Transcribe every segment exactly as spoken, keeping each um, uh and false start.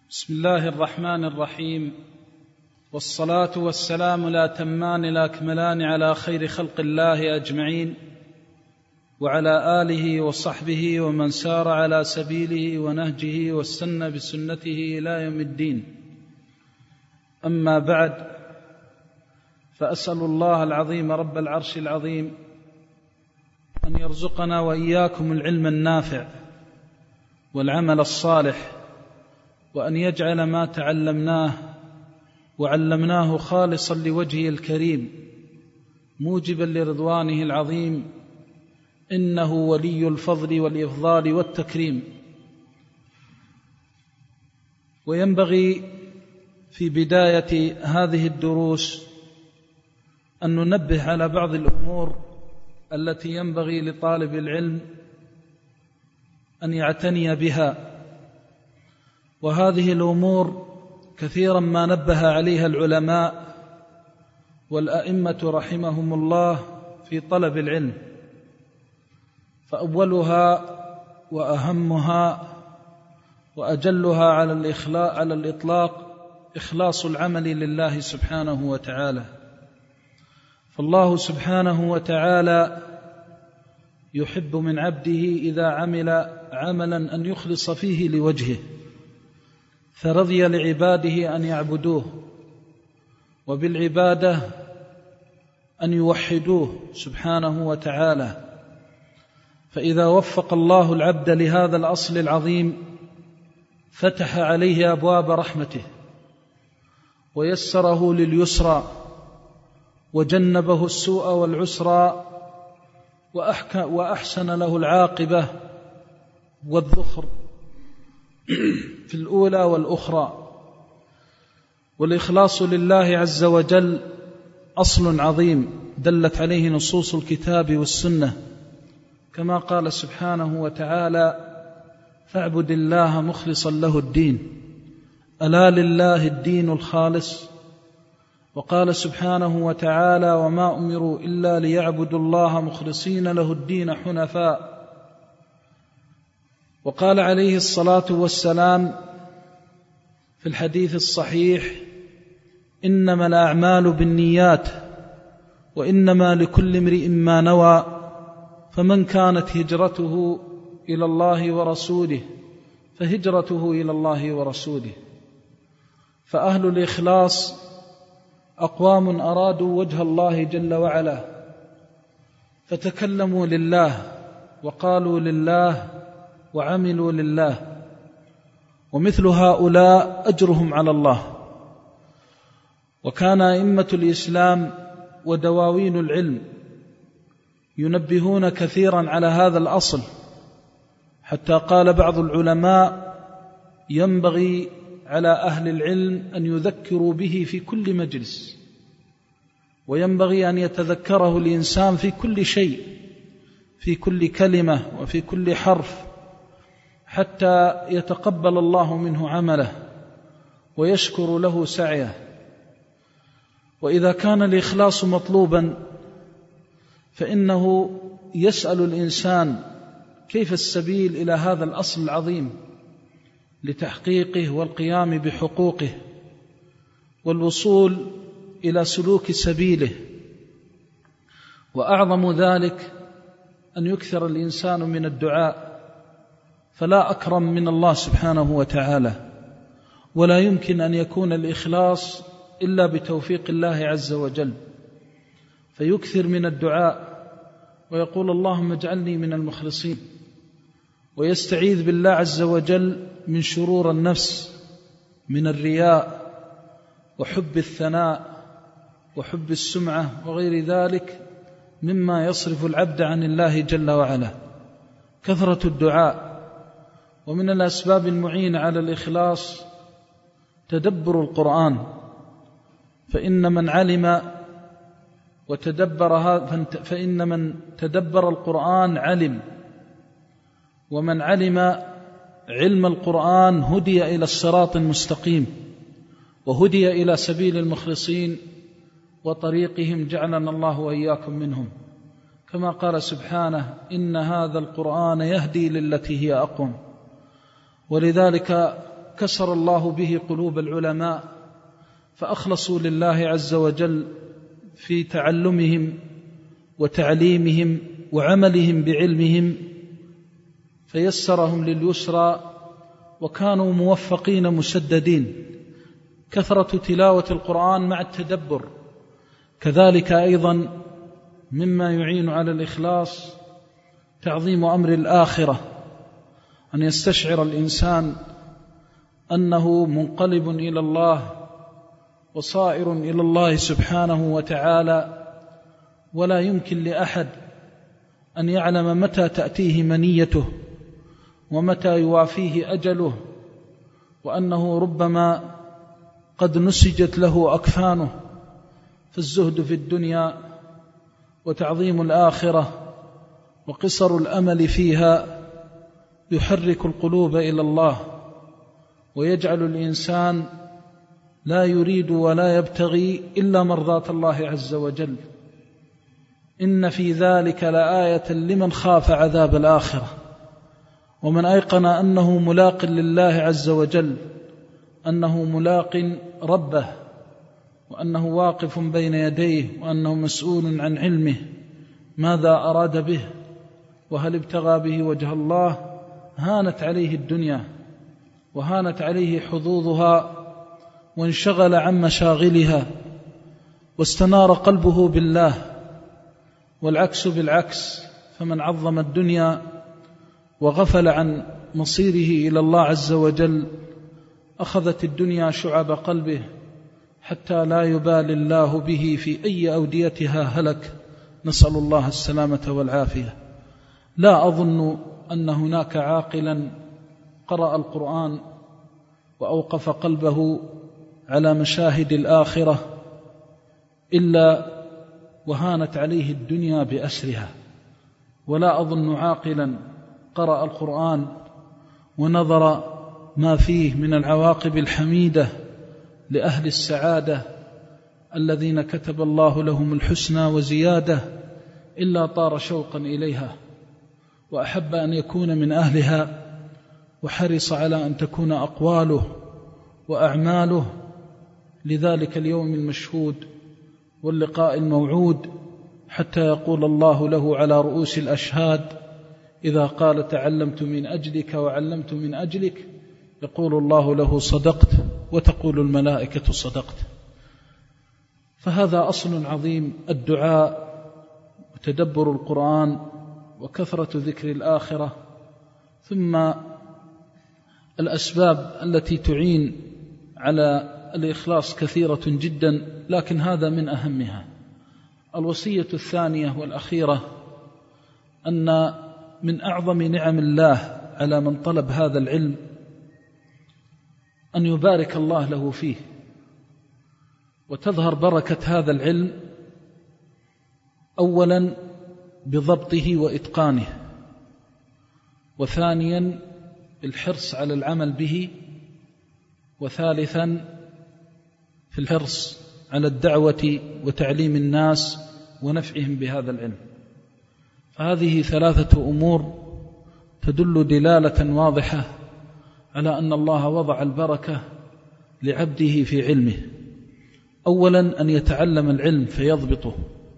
بسم الله الرحمن الرحيم، والصلاة والسلام الأتمان الأكملان على خير خلق الله أجمعين، وعلى آله وصحبه ومن سار على سبيله ونهجه واستنى بسنته إلى يوم الدين. أما بعد، فأسأل الله العظيم رب العرش العظيم أن يرزقنا وإياكم العلم النافع والعمل الصالح، وأن يجعل ما تعلمناه وعلمناه خالصا لوجهه الكريم موجبا لرضوانه العظيم، إنه ولي الفضل والإفضال والتكريم. وينبغي في بداية هذه الدروس أن ننبه على بعض الأمور التي ينبغي لطالب العلم أن يعتني بها، وهذه الأمور كثيرا ما نبه عليها العلماء والأئمة رحمهم الله في طلب العلم. فأولها وأهمها وأجلها على الإخلاء على الإطلاق إخلاص العمل لله سبحانه وتعالى. فالله سبحانه وتعالى يحب من عبده إذا عمل عملا أن يخلص فيه لوجهه، فرضي لعباده أن يعبدوه، وبالعبادة أن يوحدوه سبحانه وتعالى. فإذا وفق الله العبد لهذا الأصل العظيم فتح عليه أبواب رحمته ويسره لليسرى وجنبه السوء والعسرى وأحسن له العاقبة والذخر في الأولى والأخرى. والإخلاص لله عز وجل أصل عظيم دلت عليه نصوص الكتاب والسنة، كما قال سبحانه وتعالى: فاعبد الله مخلصا له الدين، ألا لله الدين الخالص. وقال سبحانه وتعالى: وما أمروا إلا ليعبدوا الله مخلصين له الدين حنفاء. وقال عليه الصلاة والسلام في الحديث الصحيح: إنما الأعمال بالنيات وإنما لكل امرئ ما نوى، فمن كانت هجرته إلى الله ورسوله فهجرته إلى الله ورسوله. فأهل الإخلاص أقوام أرادوا وجه الله جل وعلا فتكلموا لله وقالوا لله وعملوا لله، ومثل هؤلاء أجرهم على الله. وكان أئمة الإسلام ودواوين العلم ينبهون كثيرا على هذا الأصل، حتى قال بعض العلماء: ينبغي على أهل العلم أن يذكروا به في كل مجلس، وينبغي أن يتذكره الإنسان في كل شيء، في كل كلمة وفي كل حرف، حتى يتقبل الله منه عمله ويشكر له سعيه. وإذا كان الإخلاص مطلوبا فإنه يسأل الإنسان كيف السبيل إلى هذا الأصل العظيم لتحقيقه والقيام بحقوقه والوصول إلى سلوك سبيله. وأعظم ذلك أن يكثر الإنسان من الدعاء، فلا أكرم من الله سبحانه وتعالى، ولا يمكن أن يكون الإخلاص إلا بتوفيق الله عز وجل. فيكثر من الدعاء ويقول: اللهم اجعلني من المخلصين، ويستعيذ بالله عز وجل من شرور النفس، من الرياء وحب الثناء وحب السمعة وغير ذلك مما يصرف العبد عن الله جل وعلا. كثرة الدعاء. ومن الأسباب المعينة على الإخلاص تدبر القرآن، فإن من علم وتدبر فإن من تدبر القرآن علم، ومن علم علم القرآن هدي إلى الصراط المستقيم، وهدي إلى سبيل المخلصين وطريقهم، جعلنا الله وإياكم منهم. كما قال سبحانه: إن هذا القرآن يهدي للتي هي أقوم. ولذلك وكسر الله به قلوب العلماء فأخلصوا لله عز وجل في تعلمهم وتعليمهم وعملهم بعلمهم، فيسرهم لليسرى وكانوا موفقين مسددين. كثرة تلاوة القرآن مع التدبر كذلك أيضا مما يعين على الإخلاص تعظيم أمر الآخرة، أن يستشعر الإنسان أنه منقلب إلى الله وصائر إلى الله سبحانه وتعالى، ولا يمكن لأحد أن يعلم متى تأتيه منيته ومتى يوافيه أجله، وأنه ربما قد نسجت له أكفانه. فالزهد في الدنيا وتعظيم الآخرة وقصر الأمل فيها يحرك القلوب إلى الله ويجعل الإنسان لا يريد ولا يبتغي إلا مرضاة الله عز وجل. إن في ذلك لآية لمن خاف عذاب الآخرة، ومن أيقن أنه ملاق لله عز وجل، أنه ملاق ربه، وأنه واقف بين يديه، وأنه مسؤول عن علمه ماذا أراد به وهل ابتغى به وجه الله، هانت عليه الدنيا وهانت عليه حظوظها وانشغل عن مشاغلها واستنار قلبه بالله. والعكس بالعكس، فمن عظم الدنيا وغفل عن مصيره إلى الله عز وجل أخذت الدنيا شعب قلبه حتى لا يبالي الله به في أي أوديتها هلك، نسأل الله السلامة والعافية. لا أظن أن هناك عاقلا قرأ القرآن وأوقف قلبه على مشاهد الآخرة إلا وهانت عليه الدنيا بأسرها، ولا أظن عاقلا قرأ القرآن ونظر ما فيه من العواقب الحميدة لأهل السعادة الذين كتب الله لهم الحسنى وزيادة إلا طار شوقا إليها وأحب أن يكون من أهلها، وحرص على أن تكون أقواله وأعماله لذلك اليوم المشهود واللقاء الموعود، حتى يقول الله له على رؤوس الأشهاد إذا قال تعلمت من أجلك وعلمت من أجلك، يقول الله له صدقت، وتقول الملائكة صدقت. فهذا أصل عظيم، الدعاء وتدبر القرآن وكثرة ذكر الآخرة. ثم الأسباب التي تعين على الإخلاص كثيرة جدا، لكن هذا من أهمها. الوصية الثانية والأخيرة أن من أعظم نعم الله على من طلب هذا العلم أن يبارك الله له فيه، وتظهر بركة هذا العلم أولا بضبطه وإتقانه، وثانيا بالحرص على العمل به، وثالثا في الحرص على الدعوة وتعليم الناس ونفعهم بهذا العلم. فهذه ثلاثة أمور تدل دلالة واضحة على أن الله وضع البركة لعبده في علمه. أولا أن يتعلم العلم فيضبطه،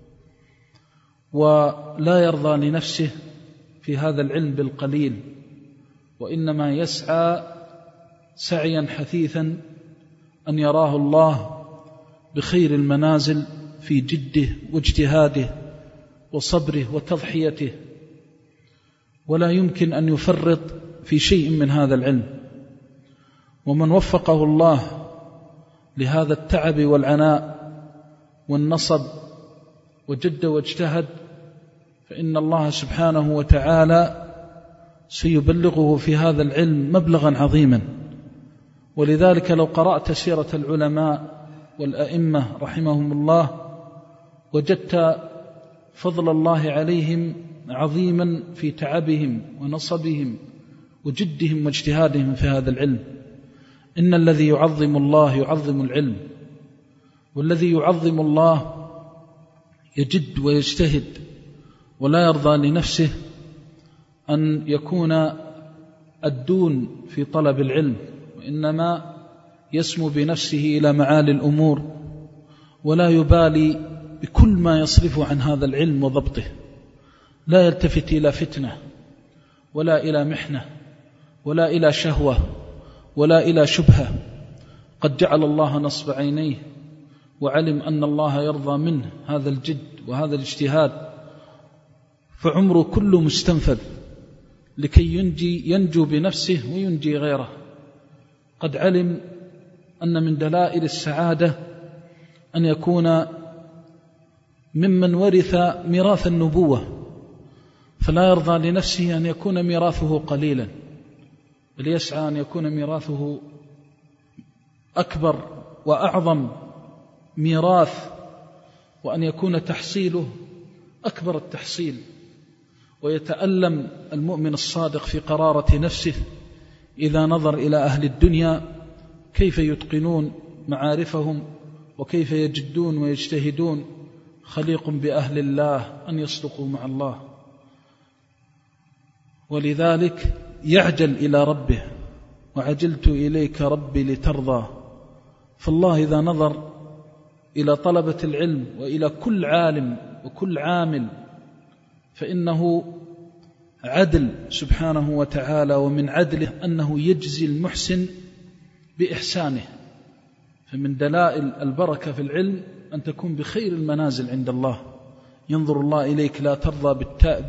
ولا يرضى لنفسه في هذا العلم بالقليل، وإنما يسعى سعيا حثيثا أن يراه الله بخير المنازل في جده واجتهاده وصبره وتضحيته، ولا يمكن أن يفرط في شيء من هذا العلم. ومن وفقه الله لهذا التعب والعناء والنصب وجد واجتهد، فإن الله سبحانه وتعالى سيبلغه في هذا العلم مبلغا عظيما. ولذلك لو قرأت سيرة العلماء والأئمة رحمهم الله وجدت فضل الله عليهم عظيما في تعبهم ونصبهم وجدهم واجتهادهم في هذا العلم. إن الذي يعظم الله يعظم العلم، والذي يعظم الله يجد ويجتهد ولا يرضى لنفسه أن يكون الدون في طلب العلم، وإنما يسمو بنفسه إلى معالي الأمور ولا يبالي بكل ما يصرف عن هذا العلم وضبطه، لا يلتفت إلى فتنة ولا إلى محنة ولا إلى شهوة ولا إلى شبهة. قد جعل الله نصب عينيه وعلم أن الله يرضى منه هذا الجد وهذا الاجتهاد، فعمره كله مستنفذ لكي ينجي ينجو بنفسه وينجي غيره. قد علم أن من دلائل السعادة أن يكون ممن ورث ميراث النبوة، فلا يرضى لنفسه أن يكون ميراثه قليلا، بل يسعى أن يكون ميراثه أكبر وأعظم ميراث، وأن يكون تحصيله أكبر التحصيل. ويتألم المؤمن الصادق في قرارة نفسه إذا نظر إلى أهل الدنيا كيف يتقنون معارفهم وكيف يجدون ويجتهدون. خليق بأهل الله أن يصدقوا مع الله، ولذلك يعجل إلى ربه، وعجلت إليك ربي لترضى. فالله إذا نظر إلى طلبة العلم وإلى كل عالم وكل عامل فإنه عدل سبحانه وتعالى، ومن عدله أنه يجزي المحسن بإحسانه. فمن دلائل البركة في العلم أن تكون بخير المنازل عند الله. ينظر الله إليك لا ترضى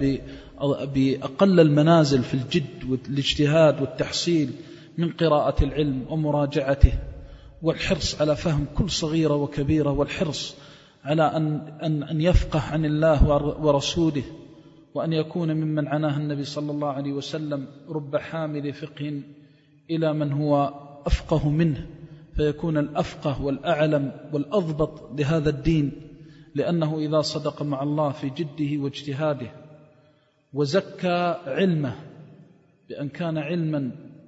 بأقل المنازل في الجد والاجتهاد والتحصيل من قراءة العلم ومراجعته، والحرص على فهم كل صغيرة وكبيرة، والحرص على أن, أن, أن يفقه عن الله ورسوله، وأن يكون ممن عناه النبي صلى الله عليه وسلم: رب حامل فقه إلى من هو أفقه منه، فيكون الأفقه والأعلم والأضبط لهذا الدين، لأنه إذا صدق مع الله في جده واجتهاده وزكى علمه بأن كان علما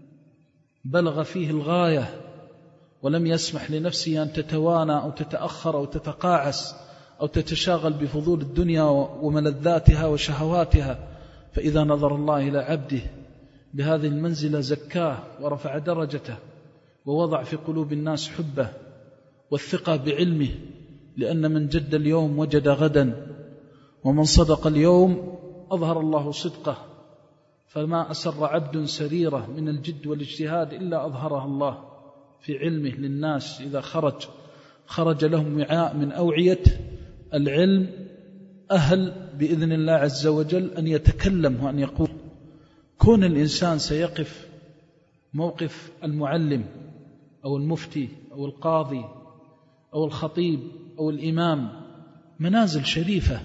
بلغ فيه الغاية ولم يسمح لنفسه أن تتوانى أو تتأخر أو تتقاعس أو تتشاغل بفضول الدنيا وملذاتها وشهواتها، فإذا نظر الله إلى عبده بهذه المنزلة زكاه ورفع درجته ووضع في قلوب الناس حبه والثقة بعلمه، لأن من جد اليوم وجد غدا، ومن صدق اليوم أظهر الله صدقه. فما أسر عبد سريرة من الجد والاجتهاد إلا أظهرها الله في علمه للناس. إذا خرج خرج لهم وعاء من أوعية العلم أهل بإذن الله عز وجل أن يتكلم وأن يقول. كون الإنسان سيقف موقف المعلم أو المفتي أو القاضي أو الخطيب أو الإمام منازل شريفة،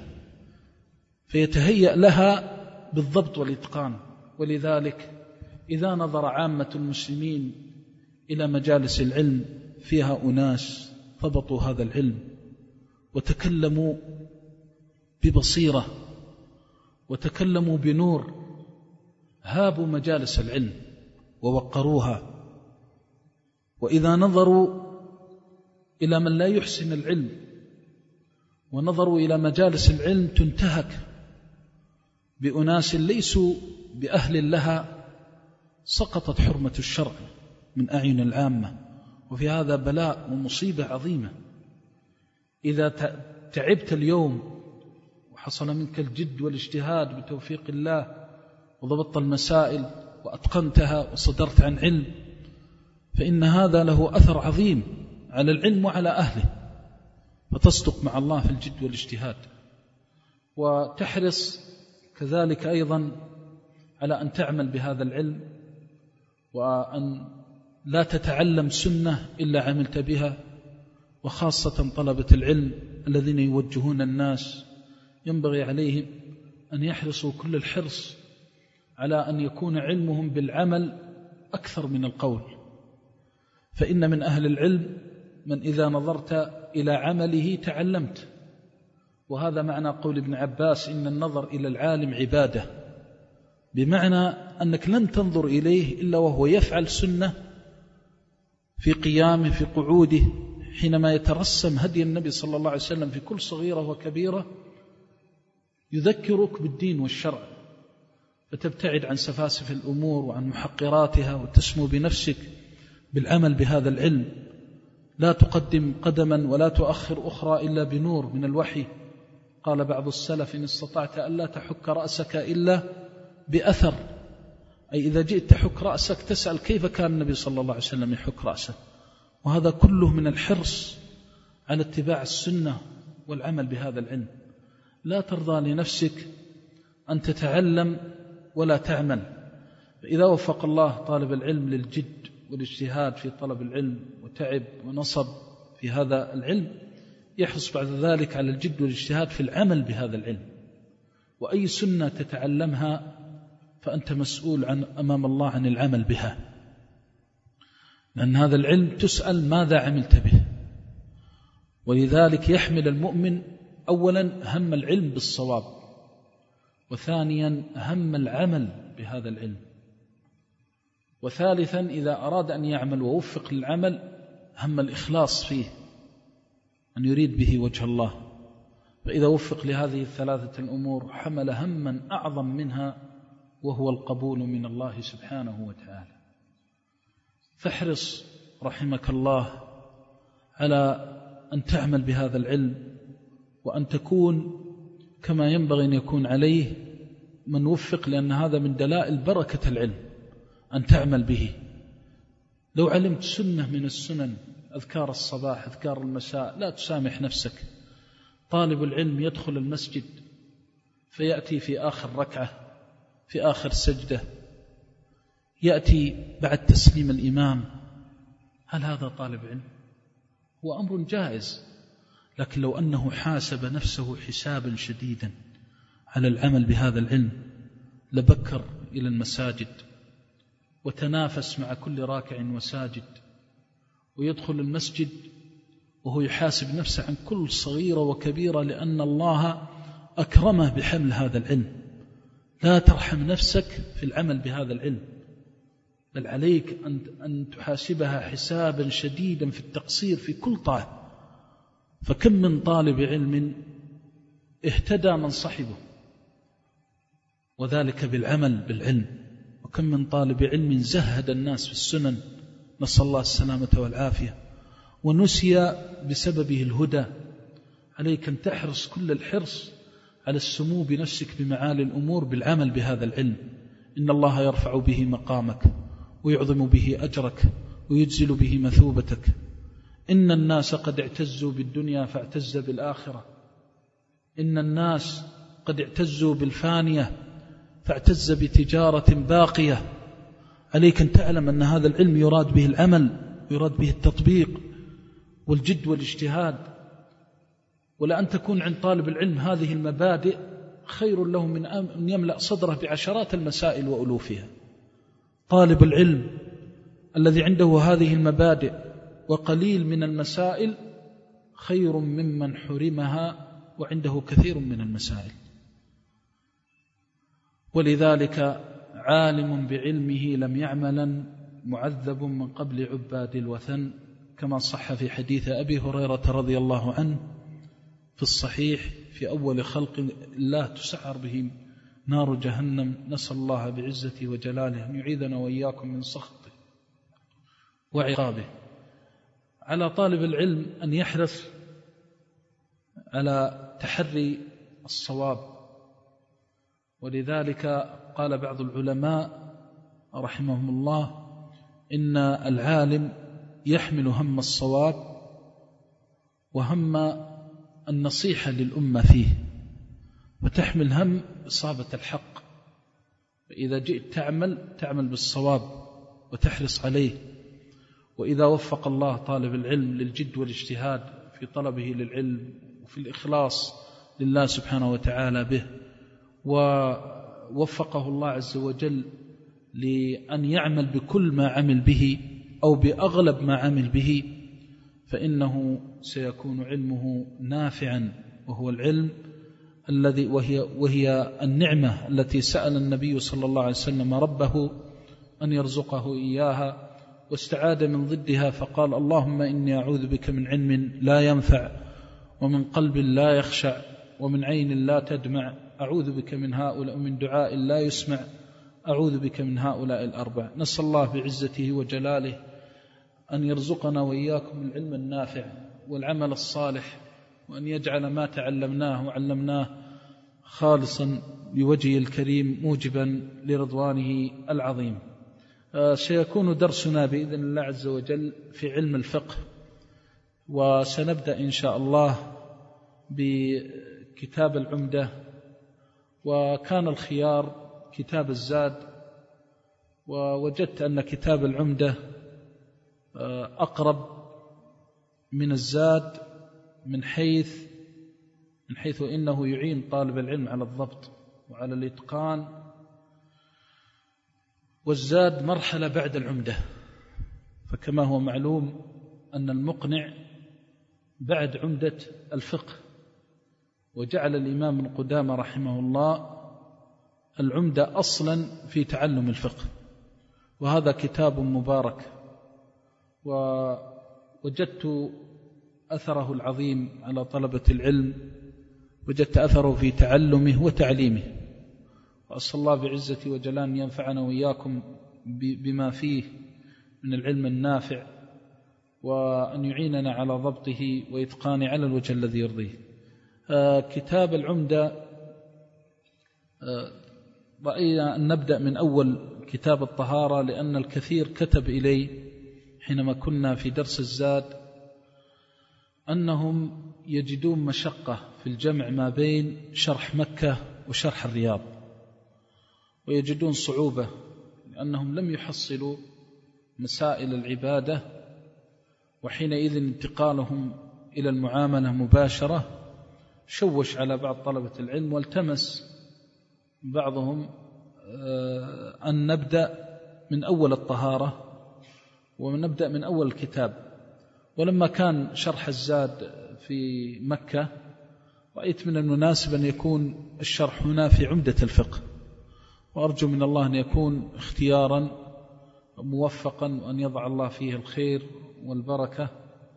فيتهيأ لها بالضبط والإتقان. ولذلك إذا نظر عامة المسلمين إلى مجالس العلم فيها أناس ضبطوا هذا العلم وتكلموا ببصيرة وتكلموا بنور، هابوا مجالس العلم ووقروها. وإذا نظروا إلى من لا يحسن العلم ونظروا إلى مجالس العلم تنتهك بأناس ليسوا بأهل لها، سقطت حرمة الشرع من أعين العامة. وفي هذا بلاء ومصيبة عظيمة. إذا تعبت اليوم وحصل منك الجد والاجتهاد بتوفيق الله وضبطت المسائل وأتقنتها وصدرت عن علم، فإن هذا له أثر عظيم على العلم وعلى أهله، فتصدق مع الله في الجد والاجتهاد. وتحرص كذلك أيضا على أن تعمل بهذا العلم، وأن لا تتعلم سنة إلا عملت بها. وخاصة طلبة العلم الذين يوجهون الناس ينبغي عليهم أن يحرصوا كل الحرص على أن يكون علمهم بالعمل أكثر من القول. فإن من أهل العلم من إذا نظرت إلى عمله تعلمت، وهذا معنى قول ابن عباس: إن النظر إلى العالم عبادة، بمعنى أنك لن تنظر إليه إلا وهو يفعل سنة في قيامه في قعوده، حينما يترسم هدي النبي صلى الله عليه وسلم في كل صغيرة وكبيرة يذكرك بالدين والشرع، فتبتعد عن سفاسف الأمور وعن محقراتها وتسمو بنفسك بالعمل بهذا العلم. لا تقدم قدما ولا تؤخر أخرى إلا بنور من الوحي. قال بعض السلف: إن استطعت ألا تحك رأسك إلا بأثر، أي إذا جئت تحك رأسك تسأل كيف كان النبي صلى الله عليه وسلم يحك رأسه. وهذا كله من الحرص على اتباع السنة والعمل بهذا العلم. لا ترضى لنفسك أن تتعلم ولا تعمل. فإذا وفق الله طالب العلم للجد والاجتهاد في طلب العلم وتعب ونصب في هذا العلم، يحرص بعد ذلك على الجد والاجتهاد في العمل بهذا العلم. وأي سنة تتعلمها فأنت مسؤول عن أمام الله عن العمل بها، لأن هذا العلم تسأل ماذا عملت به. ولذلك يحمل المؤمن أولا هم العلم بالصواب، وثانيا هم العمل بهذا العلم، وثالثا إذا أراد أن يعمل ووفق للعمل هم الإخلاص فيه، أن يريد به وجه الله. فإذا وفق لهذه الثلاثة الأمور حمل هما أعظم منها، وهو القبول من الله سبحانه وتعالى. فاحرص رحمك الله على أن تعمل بهذا العلم، وأن تكون كما ينبغي أن يكون عليه من وفق، لأن هذا من دلائل بركة العلم أن تعمل به. لو علمت سنة من السنن، أذكار الصباح أذكار المساء، لا تسامح نفسك. طالب العلم يدخل المسجد فيأتي في آخر ركعة، في آخر سجدة، يأتي بعد تسليم الإمام. هل هذا طالب علم؟ هو أمر جائز، لكن لو أنه حاسب نفسه حسابا شديدا على العمل بهذا العلم لبكر إلى المساجد وتنافس مع كل راكع وساجد، ويدخل المسجد وهو يحاسب نفسه عن كل صغيرة وكبيرة، لأن الله أكرمه بحمل هذا العلم. لا ترحم نفسك في العمل بهذا العلم، بل عليك أن تحاسبها حسابا شديدا في التقصير في كل طاعة. فكم من طالب علم اهتدى من صحبه، وذلك بالعمل بالعلم، وكم من طالب علم زهد الناس في السنن، نسأل الله السلامة والعافية، ونسي بسببه الهدى. عليك أن تحرص كل الحرص على السمو بنفسك بمعالي الأمور بالعمل بهذا العلم. إن الله يرفع به مقامك ويعظم به أجرك ويجزل به مثوبتك. إن الناس قد اعتزوا بالدنيا فاعتز بالآخرة، إن الناس قد اعتزوا بالفانية فاعتز بتجارة باقية. عليك أن تعلم أن هذا العلم يراد به العمل ويراد به التطبيق والجد والاجتهاد. ولأن تكون عند طالب العلم هذه المبادئ خير له من أن يملأ صدره بعشرات المسائل وألوفها. طالب العلم الذي عنده هذه المبادئ وقليل من المسائل خير ممن حرمها وعنده كثير من المسائل. ولذلك عالم بعلمه لم يعملا معذب من قبل عباد الوثن، كما صح في حديث أبي هريرة رضي الله عنه في الصحيح في أول خلق الله تسعر به نار جهنم. نسأل الله بعزته وجلاله أن يعيذنا وإياكم من سخطه وعقابه. على طالب العلم أن يحرص على تحري الصواب. ولذلك قال بعض العلماء رحمهم الله إن العالم يحمل هم الصواب وهم النصيحة للأمة فيه، وتحمل هم إصابة الحق. فإذا جئت تعمل تعمل بالصواب وتحرص عليه. وإذا وفق الله طالب العلم للجد والاجتهاد في طلبه للعلم وفي الإخلاص لله سبحانه وتعالى به، ووفقه الله عز وجل لأن يعمل بكل ما عمل به أو بأغلب ما عمل به، فإنه سيكون علمه نافعا، وهو العلم الذي وهي, وهي النعمة التي سأل النبي صلى الله عليه وسلم ربه أن يرزقه إياها، واستعاذ من ضدها فقال: اللهم إني أعوذ بك من علم لا ينفع، ومن قلب لا يخشع، ومن عين لا تدمع. أعوذ بك من هؤلاء، ومن دعاء لا يسمع. أعوذ بك من هؤلاء الأربع. نسأل الله بعزته وجلاله أن يرزقنا وإياكم العلم النافع والعمل الصالح، وأن يجعل ما تعلمناه وعلمناه خالصا لوجهه الكريم موجبا لرضوانه العظيم. سيكون درسنا بإذن الله عز وجل في علم الفقه، وسنبدأ إن شاء الله بكتاب العمدة، وكان الخيار كتاب الزاد، ووجدت أن كتاب العمدة أقرب من الزاد من حيث من حيث إنه يعين طالب العلم على الضبط وعلى الإتقان، والزاد مرحلة بعد العمدة. فكما هو معلوم أن المقنع بعد عمدة الفقه، وجعل الإمام ابن قدامة رحمه الله العمدة أصلا في تعلم الفقه، وهذا كتاب مبارك، ووجدت أثره العظيم على طلبة العلم، وجدت أثره في تعلمه وتعليمه، وأسأل الله بعزة وجلال أن ينفعنا وإياكم بما فيه من العلم النافع، وأن يعيننا على ضبطه وإتقانه على الوجه الذي يرضيه. آه كتاب العمدة، آه رأينا أن نبدأ من أول كتاب الطهارة، لأن الكثير كتب إلي حينما كنا في درس الزاد أنهم يجدون مشقة في الجمع ما بين شرح مكة وشرح الرياض، ويجدون صعوبة لأنهم لم يحصلوا مسائل العبادة، وحينئذ انتقالهم إلى المعاملة مباشرة شوش على بعض طلبة العلم، والتمس بعضهم أن نبدأ من أول الطهارة ونبدأ من أول الكتاب. ولما كان شرح الزاد في مكة رأيت من المناسب أن يكون الشرح هنا في عمدة الفقه، وأرجو من الله أن يكون اختيارا موفقا، وأن يضع الله فيه الخير والبركة،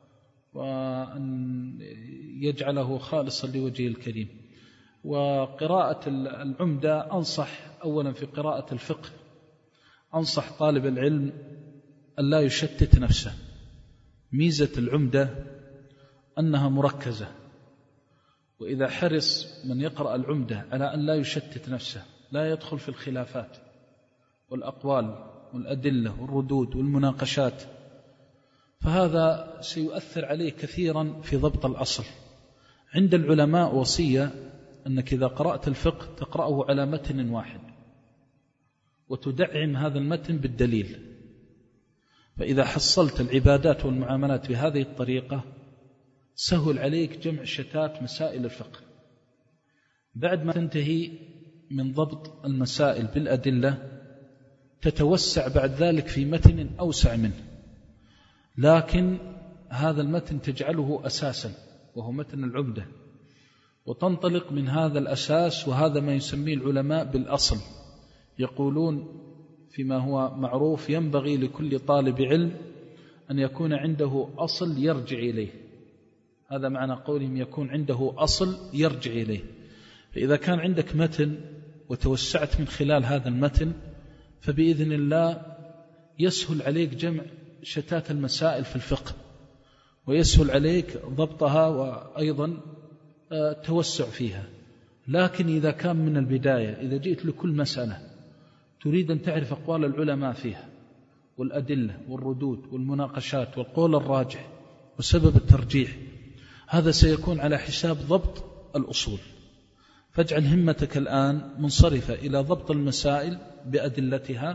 وأن يجعله خالصا لوجهه الكريم. وقراءة العمدة أنصح أولا في قراءة الفقه، أنصح طالب العلم أن لا يشتت نفسه. ميزة العمدة أنها مركزة، وإذا حرص من يقرأ العمدة على أن لا يشتت نفسه، لا يدخل في الخلافات والأقوال والأدلة والردود والمناقشات، فهذا سيؤثر عليه كثيرا في ضبط الأصل. عند العلماء وصية أنك إذا قرأت الفقه تقرأه على متن واحد، وتدعم هذا المتن بالدليل. فإذا حصلت العبادات والمعاملات بهذه الطريقة سهل عليك جمع شتات مسائل الفقه. بعد ما تنتهي من ضبط المسائل بالأدلة تتوسع بعد ذلك في متن أوسع منه، لكن هذا المتن تجعله أساسا وهو متن العمدة، وتنطلق من هذا الأساس، وهذا ما يسميه العلماء بالأصل. يقولون فيما هو معروف ينبغي لكل طالب علم أن يكون عنده أصل يرجع إليه، هذا معنى قولهم يكون عنده أصل يرجع إليه. فإذا كان عندك متن وتوسعت من خلال هذا المتن فبإذن الله يسهل عليك جمع شتات المسائل في الفقه، ويسهل عليك ضبطها وأيضا توسع فيها. لكن إذا كان من البداية، إذا جئت لكل مسألة تريد أن تعرف أقوال العلماء فيها والأدلة والردود والمناقشات والقول الراجح وسبب الترجيح، هذا سيكون على حساب ضبط الأصول. فاجعل همتك الآن منصرفة إلى ضبط المسائل بأدلتها،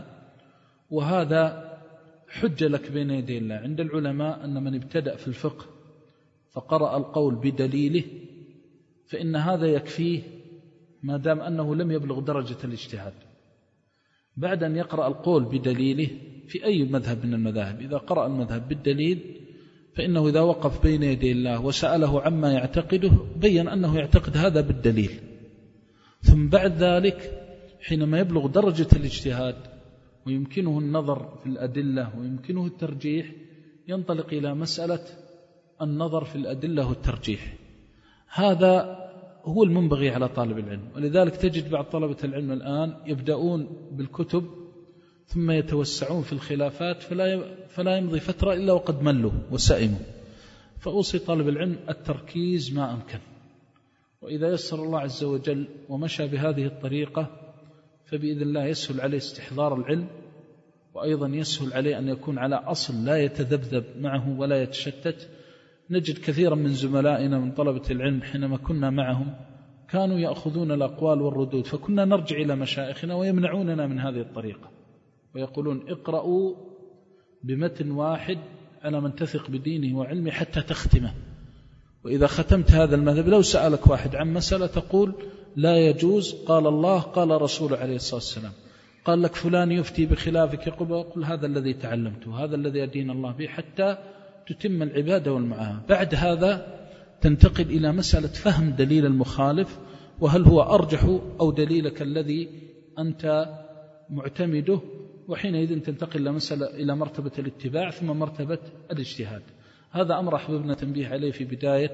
وهذا حجة لك بين يدي الله. عند العلماء أن من ابتدأ في الفقه فقرأ القول بدليله فإن هذا يكفيه ما دام أنه لم يبلغ درجة الاجتهاد. بعد أن يقرأ القول بدليله في أي مذهب من المذاهب، إذا قرأ المذهب بالدليل فإنه إذا وقف بين يدي الله وسأله عما يعتقده بين أنه يعتقد هذا بالدليل. ثم بعد ذلك حينما يبلغ درجة الاجتهاد ويمكنه النظر في الأدلة ويمكنه الترجيح، ينطلق إلى مسألة النظر في الأدلة والترجيح. هذا هو المنبغي على طالب العلم. ولذلك تجد بعض طلبة العلم الآن يبدأون بالكتب ثم يتوسعون في الخلافات فلا فلا يمضي فترة إلا وقد ملوا وسئموا. فأوصي طالب العلم التركيز ما أمكن، وإذا يسر الله عز وجل ومشى بهذه الطريقة فبإذن الله يسهل عليه استحضار العلم، وأيضا يسهل عليه أن يكون على أصل لا يتذبذب معه ولا يتشتت. نجد كثيرا من زملائنا من طلبة العلم حينما كنا معهم كانوا يأخذون الأقوال والردود، فكنا نرجع إلى مشايخنا ويمنعوننا من هذه الطريقة ويقولون اقرأوا بمتن واحد على من تثق بدينه وعلمه حتى تختمه، وإذا ختمت هذا المذهب لو سألك واحد عن مسألة تقول لا يجوز، قال الله قال رسول عليه الصلاة والسلام. قال لك فلان يفتي بخلافك، يقول قل هذا الذي تعلمته، هذا الذي أدين الله به، حتى تتم العبادة والمعاملة. بعد هذا تنتقل إلى مسألة فهم دليل المخالف، وهل هو أرجح أو دليلك الذي أنت معتمده، وحينئذ تنتقل إلى مسألة إلى مرتبة الاتباع ثم مرتبة الاجتهاد. هذا أمر أحببنا تنبيه عليه في بداية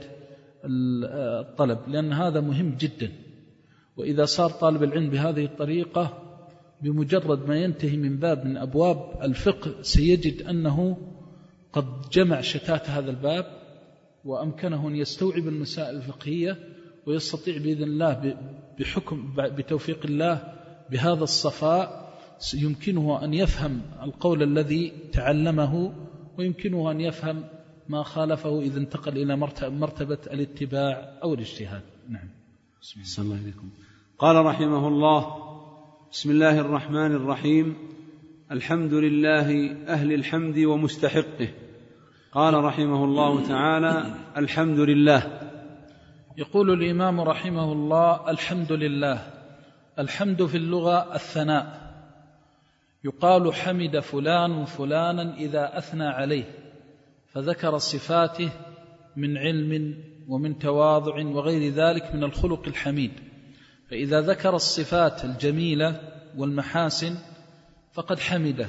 الطلب، لأن هذا مهم جدا. وإذا صار طالب العلم بهذه الطريقة بمجرد ما ينتهي من باب من أبواب الفقه سيجد أنه قد جمع شتات هذا الباب وأمكنه أن يستوعب المسائل الفقهية، ويستطيع بإذن الله بحكم بتوفيق الله بهذا الصفاء يمكنه أن يفهم القول الذي تعلمه، ويمكنه أن يفهم ما خالفه إذا انتقل إلى مرتبة الاتباع أو الاجتهاد. نعم. بسم الله عليكم. قال رحمه الله: بسم الله الرحمن الرحيم، الحمد لله أهل الحمد ومستحقه. قال رحمه الله تعالى: الحمد لله. يقول الإمام رحمه الله: الحمد لله. الحمد في اللغة الثناء، يقال حمد فلان فلانا إذا أثنى عليه فذكر صفاته من علم ومن تواضع وغير ذلك من الخلق الحميد، فإذا ذكر الصفات الجميلة والمحاسن فقد حمده.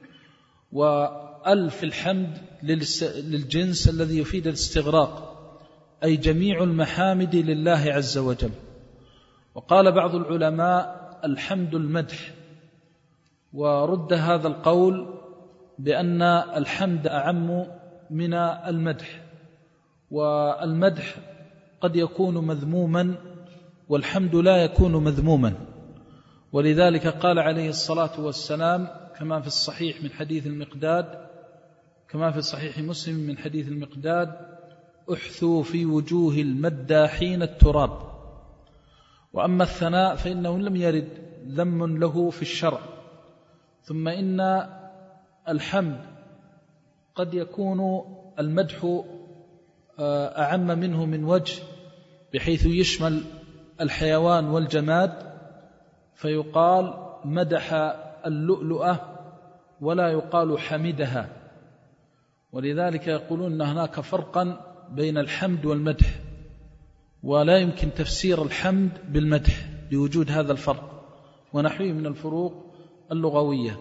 وألف الحمد للجنس الذي يفيد الاستغراق، أي جميع المحامد لله عز وجل. وقال بعض العلماء: الحمد المدح، ورد هذا القول بأن الحمد أعم من المدح، والمدح قد يكون مذموما والحمد لا يكون مذموما. ولذلك قال عليه الصلاة والسلام كما في الصحيح من حديث المقداد كما في صحيح مسلم من حديث المقداد: احثوا في وجوه المداحين التراب. وأما الثناء فإنه لم يرد ذم له في الشرع. ثم إن الحمد قد يكون المدح أعم منه من وجه، بحيث يشمل الحيوان والجماد، فيقال مدح اللؤلؤة ولا يقال حمدها. ولذلك يقولون أن هناك فرقا بين الحمد والمدح، ولا يمكن تفسير الحمد بالمدح لوجود هذا الفرق ونحوه من الفروق اللغوية.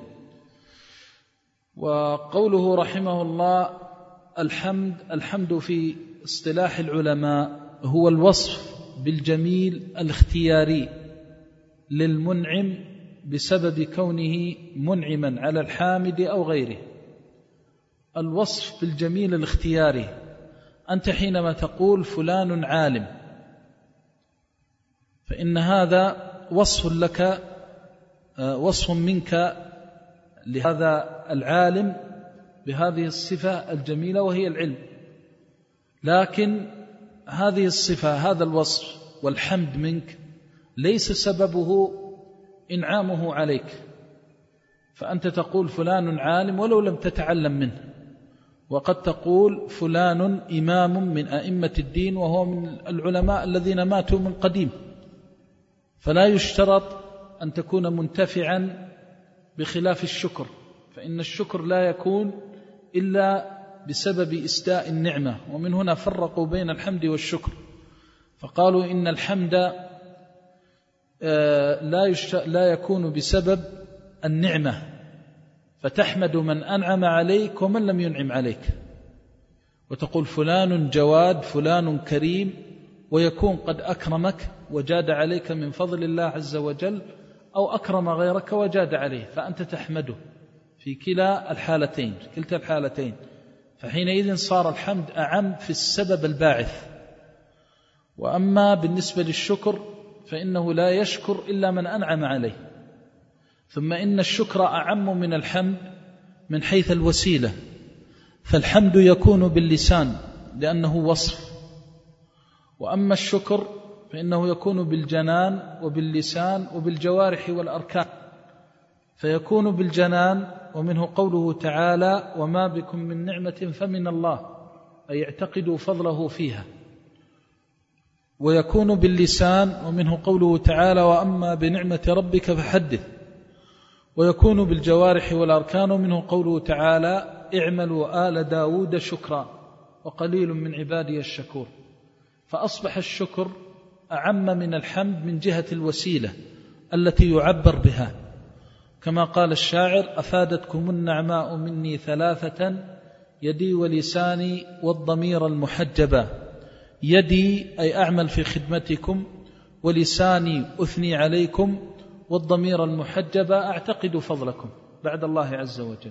وقوله رحمه الله الحمد، الحمد في اصطلاح العلماء هو الوصف بالجميل الاختياري للمنعم بسبب كونه منعما على الحامد أو غيره. الوصف بالجميل الاختياري، أنت حينما تقول فلان عالم فإن هذا وصف لك، وصف منك لهذا العالم بهذه الصفة الجميلة وهي العلم. لكن هذه الصفة، هذا الوصف والحمد منك ليس سببه إنعامه عليك، فأنت تقول فلان عالم ولو لم تتعلم منه، وقد تقول فلان إمام من أئمة الدين وهو من العلماء الذين ماتوا من قديم. فلا يشترط أن تكون منتفعا بخلاف الشكر، فإن الشكر لا يكون إلا بسبب إسداء النعمة. ومن هنا فرقوا بين الحمد والشكر، فقالوا إن الحمد لا لا يكون بسبب النعمة، فتحمد من أنعم عليك ومن لم ينعم عليك، وتقول فلان جواد فلان كريم، ويكون قد أكرمك وجاد عليك من فضل الله عز وجل، أو أكرم غيرك وجاد عليه فأنت تحمده. في كلا الحالتين، في كلتا الحالتين، فحينئذ صار الحمد أعم في السبب الباعث. وأما بالنسبة للشكر فإنه لا يشكر إلا من أنعم عليه. ثم إن الشكر أعم من الحمد من حيث الوسيلة، فالحمد يكون باللسان لأنه وصف، وأما الشكر فإنه يكون بالجنان وباللسان وبالجوارح والأركان. فيكون بالجنان ومنه قوله تعالى وما بكم من نعمة فمن الله، أي اعتقدوا فضله فيها. ويكون باللسان ومنه قوله تعالى وأما بنعمة ربك فحدث. ويكون بالجوارح والأركان ومنه قوله تعالى اعملوا آل داود شكرا وقليل من عبادي الشكور. فأصبح الشكر أعم من الحمد من جهة الوسيلة التي يعبر بها، كما قال الشاعر أفادتكم النعماء مني ثلاثة يدي ولساني والضمير المحجبا. يدي أي أعمل في خدمتكم، ولساني أثني عليكم، والضمير المحجبا أعتقد فضلكم بعد الله عز وجل.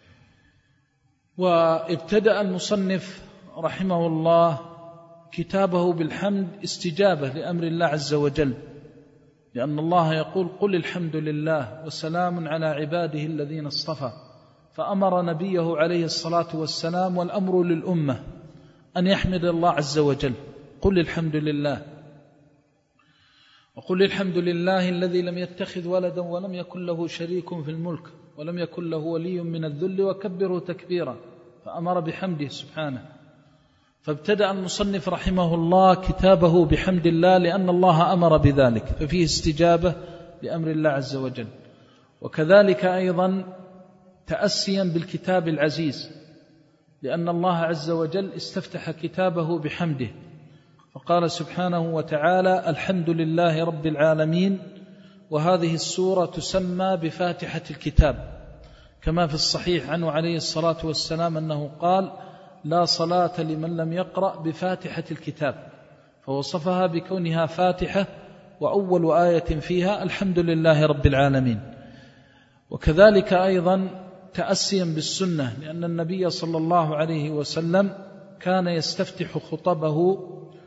وابتدأ المصنف رحمه الله كتابه بالحمد استجابة لأمر الله عز وجل، لأن الله يقول قل الحمد لله وسلام على عباده الذين اصطفى، فأمر نبيه عليه الصلاة والسلام والأمر للأمة أن يحمد الله عز وجل. قل الحمد لله، وقل الحمد لله الذي لم يتخذ ولدا ولم يكن له شريك في الملك ولم يكن له ولي من الذل وكبره تكبيرا، فأمر بحمده سبحانه. فابتدأ المصنف رحمه الله كتابه بحمد الله لأن الله أمر بذلك، ففيه استجابة لأمر الله عز وجل. وكذلك أيضا تأسيا بالكتاب العزيز، لأن الله عز وجل استفتح كتابه بحمده، فقال سبحانه وتعالى الحمد لله رب العالمين. وهذه السورة تسمى بفاتحة الكتاب، كما في الصحيح عنه عليه الصلاة والسلام أنه قال لا صلاة لمن لم يقرأ بفاتحة الكتاب، فوصفها بكونها فاتحة، وأول آية فيها الحمد لله رب العالمين. وكذلك أيضا تأسيا بالسنة، لأن النبي صلى الله عليه وسلم كان يستفتح خطبه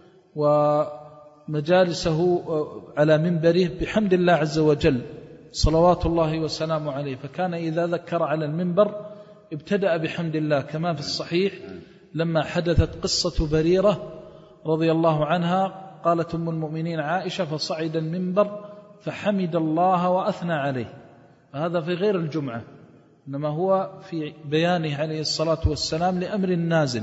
ومجالسه على منبره بحمد الله عز وجل صلوات الله وسلامه عليه، فكان إذا ذكر على المنبر ابتدأ بحمد الله، كما في الصحيح لما حدثت قصة بريرة رضي الله عنها قالت أم المؤمنين عائشة فصعد المنبر فحمد الله وأثنى عليه، فهذا في غير الجمعة، إنما هو في بيانه عليه الصلاة والسلام لأمر نازل،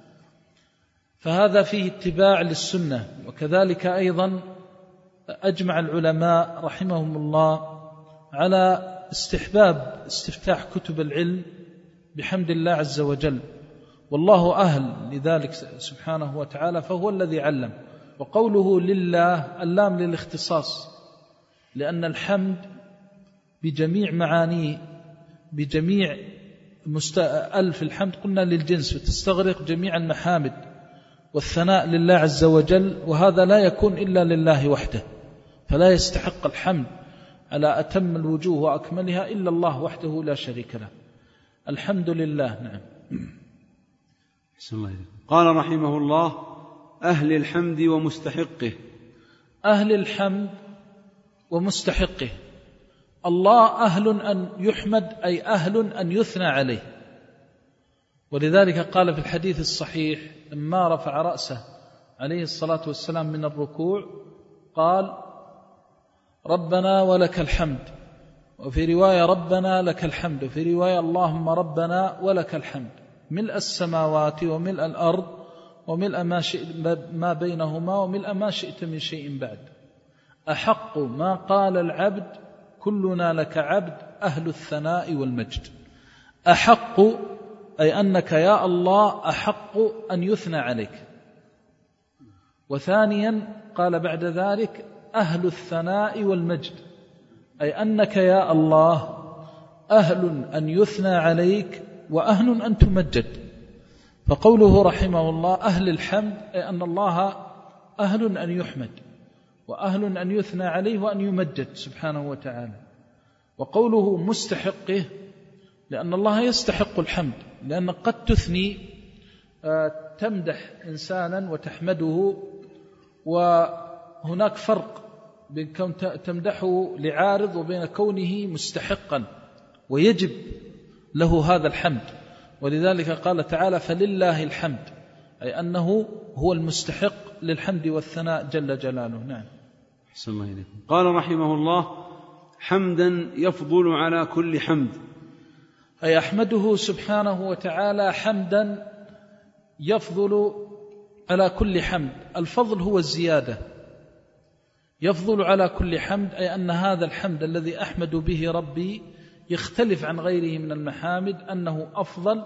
فهذا فيه اتباع للسنة. وكذلك أيضا أجمع العلماء رحمهم الله على استحباب استفتاح كتب العلم بحمد الله عز وجل، والله أهل لذلك سبحانه وتعالى، فهو الذي علم. وقوله لله اللام للاختصاص، لأن الحمد بجميع معانيه بجميع ألف الحمد قلنا للجنس، وتستغرق جميع المحامد والثناء لله عز وجل، وهذا لا يكون إلا لله وحده، فلا يستحق الحمد على أتم الوجوه وأكملها إلا الله وحده لا شريك له. الحمد لله. نعم. قال رحمه الله أهل الحمد ومستحقه. أهل الحمد ومستحقه، الله أهل أن يحمد، أي أهل أن يثنى عليه. ولذلك قال في الحديث الصحيح لما رفع رأسه عليه الصلاة والسلام من الركوع قال ربنا ولك الحمد، وفي رواية ربنا لك الحمد، وفي رواية اللهم ربنا ولك الحمد ملء السماوات وملء الأرض وملء ما, ما بينهما وملء ما شئت من شيء بعد. أحق ما قال العبد كلنا لك عبد أهل الثناء والمجد. أحق أي أنك يا الله أحق أن يثنى عليك. وثانيا قال بعد ذلك أهل الثناء والمجد، أي أنك يا الله أهل أن يثنى عليك وأهل أن تمجد. فقوله رحمه الله أهل الحمد أي أن الله أهل أن يحمد وأهل أن يثنى عليه وأن يمجد سبحانه وتعالى. وقوله مستحقه لأن الله يستحق الحمد، لأن قد تثني تمدح إنسانا وتحمده، وهناك فرق بين كون تمدحه لعارض وبين كونه مستحقا ويجب له هذا الحمد. ولذلك قال تعالى فلله الحمد، أي أنه هو المستحق للحمد والثناء جل جلاله. نعم. أحسن الله إليكم. قال رحمه الله حمدا يفضل على كل حمد، أي أحمده سبحانه وتعالى حمدا يفضل على كل حمد. الفضل هو الزيادة، يفضل على كل حمد، أي أن هذا الحمد الذي أحمد به ربي يختلف عن غيره من المحامد، أنه أفضل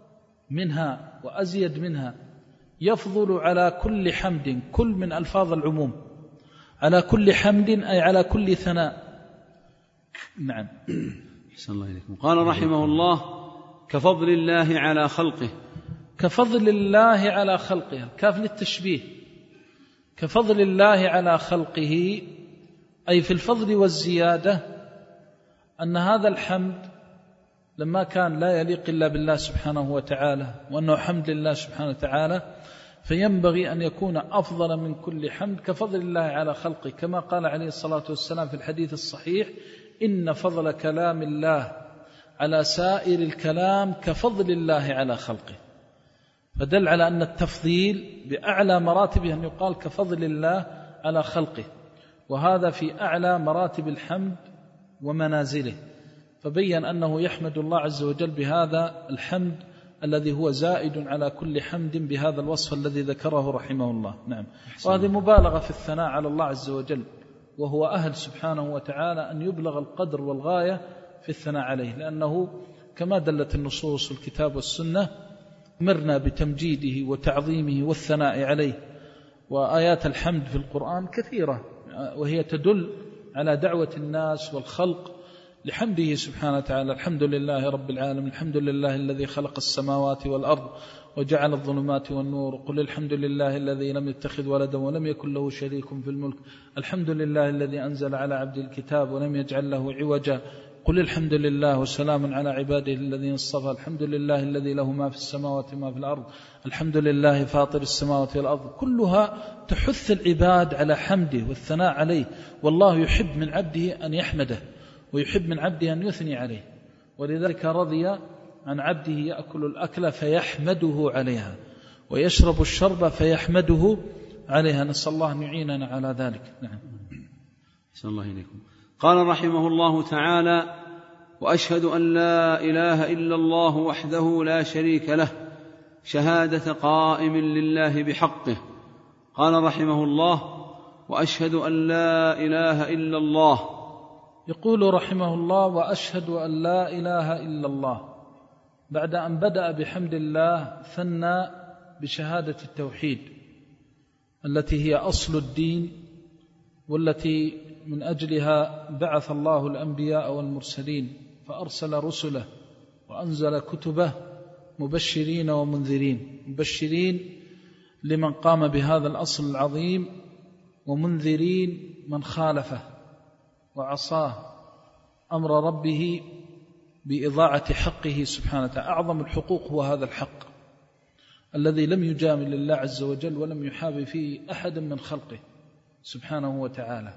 منها وأزيد منها. يفضل على كل حمد، كل من ألفاظ العموم، على كل حمد أي على كل ثناء. نعم. أحسن الله إليكم. قال رحمه الله كفضل الله على خلقه، كفضل الله على خلقه، كاف للتشبيه. كفضل الله على خلقه أي في الفضل والزيادة، أن هذا الحمد لما كان لا يليق إلا بالله سبحانه وتعالى، وأنه حمد لله سبحانه وتعالى، فينبغي أن يكون أفضل من كل حمد كفضل الله على خلقه، كما قال عليه الصلاة والسلام في الحديث الصحيح إن فضل كلام الله على سائر الكلام كفضل الله على خلقه. فدل على أن التفضيل بأعلى مراتبه أن يقال كفضل الله على خلقه، وهذا في أعلى مراتب الحمد ومنازله. فبين أنه يحمد الله عز وجل بهذا الحمد الذي هو زائد على كل حمد بهذا الوصف الذي ذكره رحمه الله. نعم. وهذه مبالغة في الثناء على الله عز وجل، وهو أهل سبحانه وتعالى أن يبلغ القدر والغاية في الثناء عليه، لأنه كما دلت النصوص والكتاب والسنة أمرنا بتمجيده وتعظيمه والثناء عليه. وآيات الحمد في القرآن كثيرة، وهي تدل على دعوة الناس والخلق لحمده سبحانه وتعالى. الحمد لله رب العالمين، الحمد لله الذي خلق السماوات والأرض وجعل الظلمات والنور، قل الحمد لله الذي لم يتخذ ولدا ولم يكن له شريك في الملك، الحمد لله الذي أنزل على عبد الكتاب ولم يجعل له عوجا، قل الحمد لله وسلام على عباده الذين اصطفى، الحمد لله الذي له ما في السماوات وما في الأرض، الحمد لله فاطر السماوات والأرض. كلها تحث العباد على حمده والثناء عليه، والله يحب من عبده أن يحمده ويحب من عبده أن يثني عليه. ولذلك رضي عن عبده يأكل الأكل فيحمده عليها، ويشرب الشرب فيحمده عليها. نسأل الله أن يعيننا على ذلك. نعم. أحسن الله إليكم. قال رحمه الله تعالى وأشهد أن لا إله إلا الله وحده لا شريك له شهادة قائم لله بحقه. قال رحمه الله وأشهد أن لا إله إلا الله. يقول رحمه الله وأشهد أن لا إله إلا الله، بعد أن بدأ بحمد الله ثنى بشهادة التوحيد التي هي أصل الدين، والتي من أجلها بعث الله الأنبياء والمرسلين، فأرسل رسله وأنزل كتبه مبشرين ومنذرين، مبشرين لمن قام بهذا الأصل العظيم، ومنذرين من خالفه وعصاه أمر ربه بإضاعة حقه سبحانه وتعالى. أعظم الحقوق هو هذا الحق الذي لم يجامل الله عز وجل ولم يحابي فيه أحد من خلقه سبحانه وتعالى،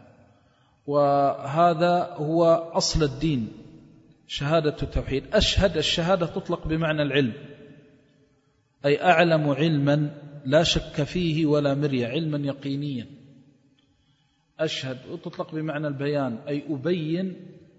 وهذا هو أصل الدين شهادة التوحيد. أشهد، الشهادة تطلق بمعنى العلم، أي أعلم علما لا شك فيه ولا مرية، علما يقينيا. أشهد وتطلق بمعنى البيان، أي أبين،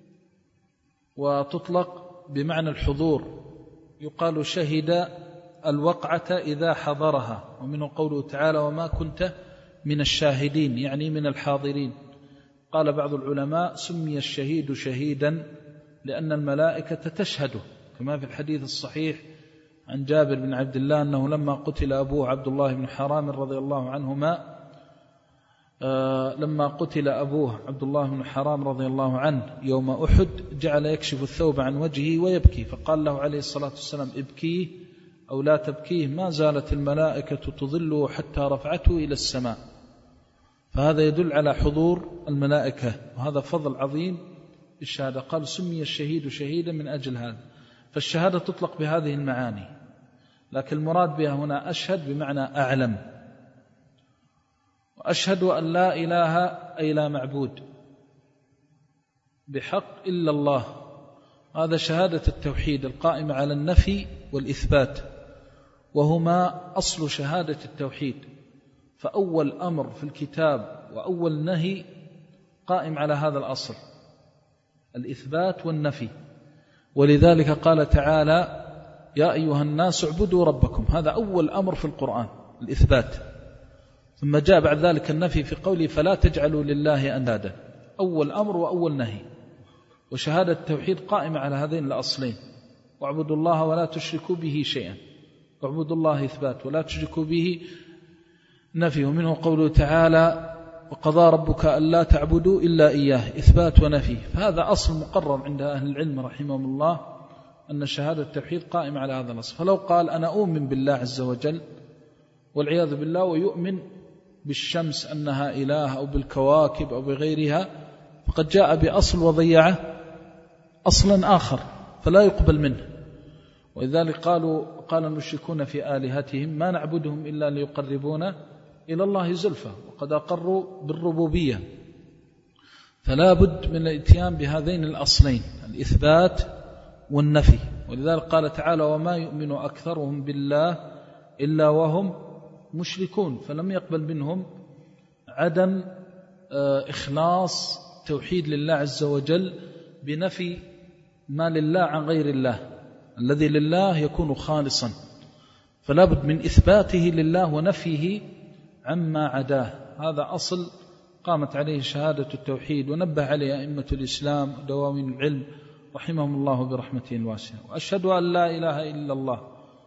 وتطلق بمعنى الحضور، يقال شهد الوقعة إذا حضرها، ومنه قوله تعالى وما كنت من الشاهدين، يعني من الحاضرين. قال بعض العلماء سمي الشهيد شهيدا لأن الملائكة تشهده، كما في الحديث الصحيح عن جابر بن عبد الله أنه لما قتل أبوه عبد الله بن حرام رضي الله عنهما، آه لما قتل أبوه عبد الله بن حرام رضي الله عنه يوم أحد جعل يكشف الثوب عن وجهه ويبكي، فقال له عليه الصلاة والسلام ابكيه أو لا تبكيه، ما زالت الملائكة تظله حتى رفعته إلى السماء. فهذا يدل على حضور الملائكة، وهذا فضل عظيم الشهادة. قال سمي الشهيد شهيدا من أجل هذا. فالشهادة تطلق بهذه المعاني، لكن المراد بها هنا أشهد بمعنى أعلم. وأشهد أن لا إله أي لا معبود بحق إلا الله، هذا شهادة التوحيد القائمة على النفي والإثبات، وهما أصل شهادة التوحيد. فأول أمر في الكتاب وأول نهي قائم على هذا الأصل، الإثبات والنفي. ولذلك قال تعالى: يا أيها الناس اعبدوا ربكم، هذا أول أمر في القرآن، الإثبات. ثم جاء بعد ذلك النفي في قوله: فلا تجعلوا لله أندادا، أول أمر وأول نهي. وشهادة التوحيد قائمة على هذين الأصلين: واعبدوا الله ولا تشركوا به شيئا، واعبدوا الله إثبات ولا تشركوا به نفي. ومنه قوله تعالى: وقضى ربك ألا تعبدوا إلا إياه، إثبات ونفي. فهذا أصل مقرر عند أهل العلم رحمهم الله، أن شهادة التوحيد قائمة على هذا الأصل. فلو قال أنا أؤمن بالله عز وجل والعياذ بالله، ويؤمن بالشمس أنها إله أو بالكواكب أو بغيرها، فقد جاء بأصل وضيع أصلا آخر فلا يقبل منه. ولذلك قالوا قال المشركون في آلهتهم: ما نعبدهم إلا ليقربونا إلى الله زلفى، وقد أقروا بالربوبية. فلا بد من الاتيان بهذين الأصلين، الإثبات والنفي. ولذلك قال تعالى: وما يؤمن أكثرهم بالله إلا وهم مشركون. فلم يقبل منهم عدم إخلاص توحيد لله عز وجل بنفي ما لله عن غير الله. الذي لله يكون خالصا، فلا بد من إثباته لله ونفيه عما عداه. هذا أصل قامت عليه شهادة التوحيد، ونبه عليه أئمة الإسلام ودواوين العلم رحمهم الله برحمته الواسعة. وأشهد أن لا إله إلا الله.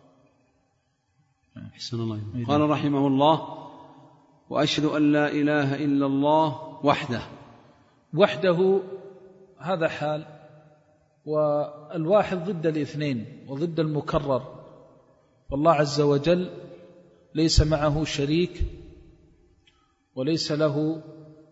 أحسن الله. قال رحمه الله: وأشهد أن لا إله إلا الله وحده. وحده هذا حال، والواحد ضد الاثنين وضد المكرر. والله عز وجل ليس معه شريك، وليس له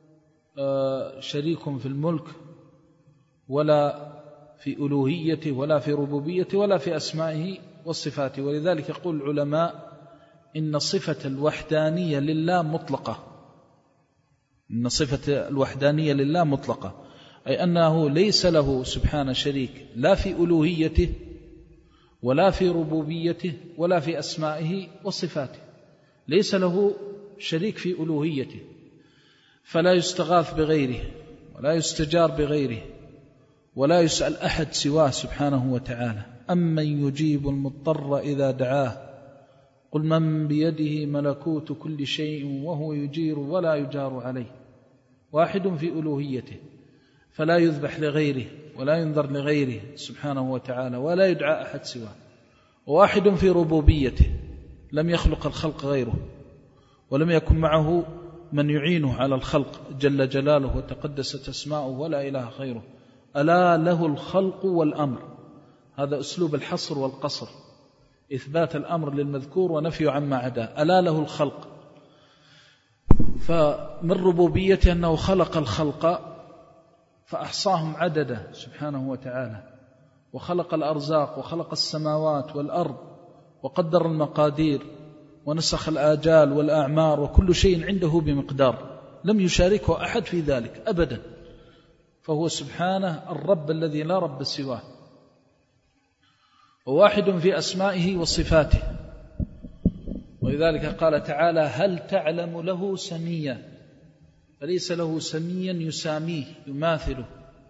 شريك في الملك ولا في ألوهيته ولا في ربوبيته ولا في أسمائه وصفاته. ولذلك يقول العلماء: إن صفة الوحدانية لله مطلقة، إن صفة الوحدانية لله مطلقة، أي أنه ليس له سبحانه شريك لا في ألوهيته ولا في ربوبيته ولا في أسمائه وصفاته. ليس له شريك في ألوهيته، فلا يستغاث بغيره ولا يستجار بغيره ولا يسأل أحد سواه سبحانه وتعالى. أمن يجيب المضطر إذا دعاه قل من بيده ملكوت كل شيء وهو يجير ولا يجار عليه. واحد في ألوهيته، فلا يذبح لغيره ولا ينذر لغيره سبحانه وتعالى ولا يدعى أحد سواه. وواحد في ربوبيته، لم يخلق الخلق غيره ولم يكن معه من يعينه على الخلق جل جلاله وتقدست أسماؤه ولا إله غيره. ألا له الخلق والأمر. هذا أسلوب الحصر والقصر، إثبات الأمر للمذكور ونفي عما عداه. ألا له الخلق، فمن ربوبيته أنه خلق الخلق فأحصاهم عددا سبحانه وتعالى، وخلق الأرزاق وخلق السماوات والأرض وقدر المقادير ونسخ الآجال والأعمار، وكل شيء عنده بمقدار، لم يشاركه أحد في ذلك أبدا. فهو سبحانه الرب الذي لا رب سواه. وواحد في أسمائه وصفاته. ولذلك قال تعالى: هل تعلم له سميا، فليس له سميا يساميه يماثله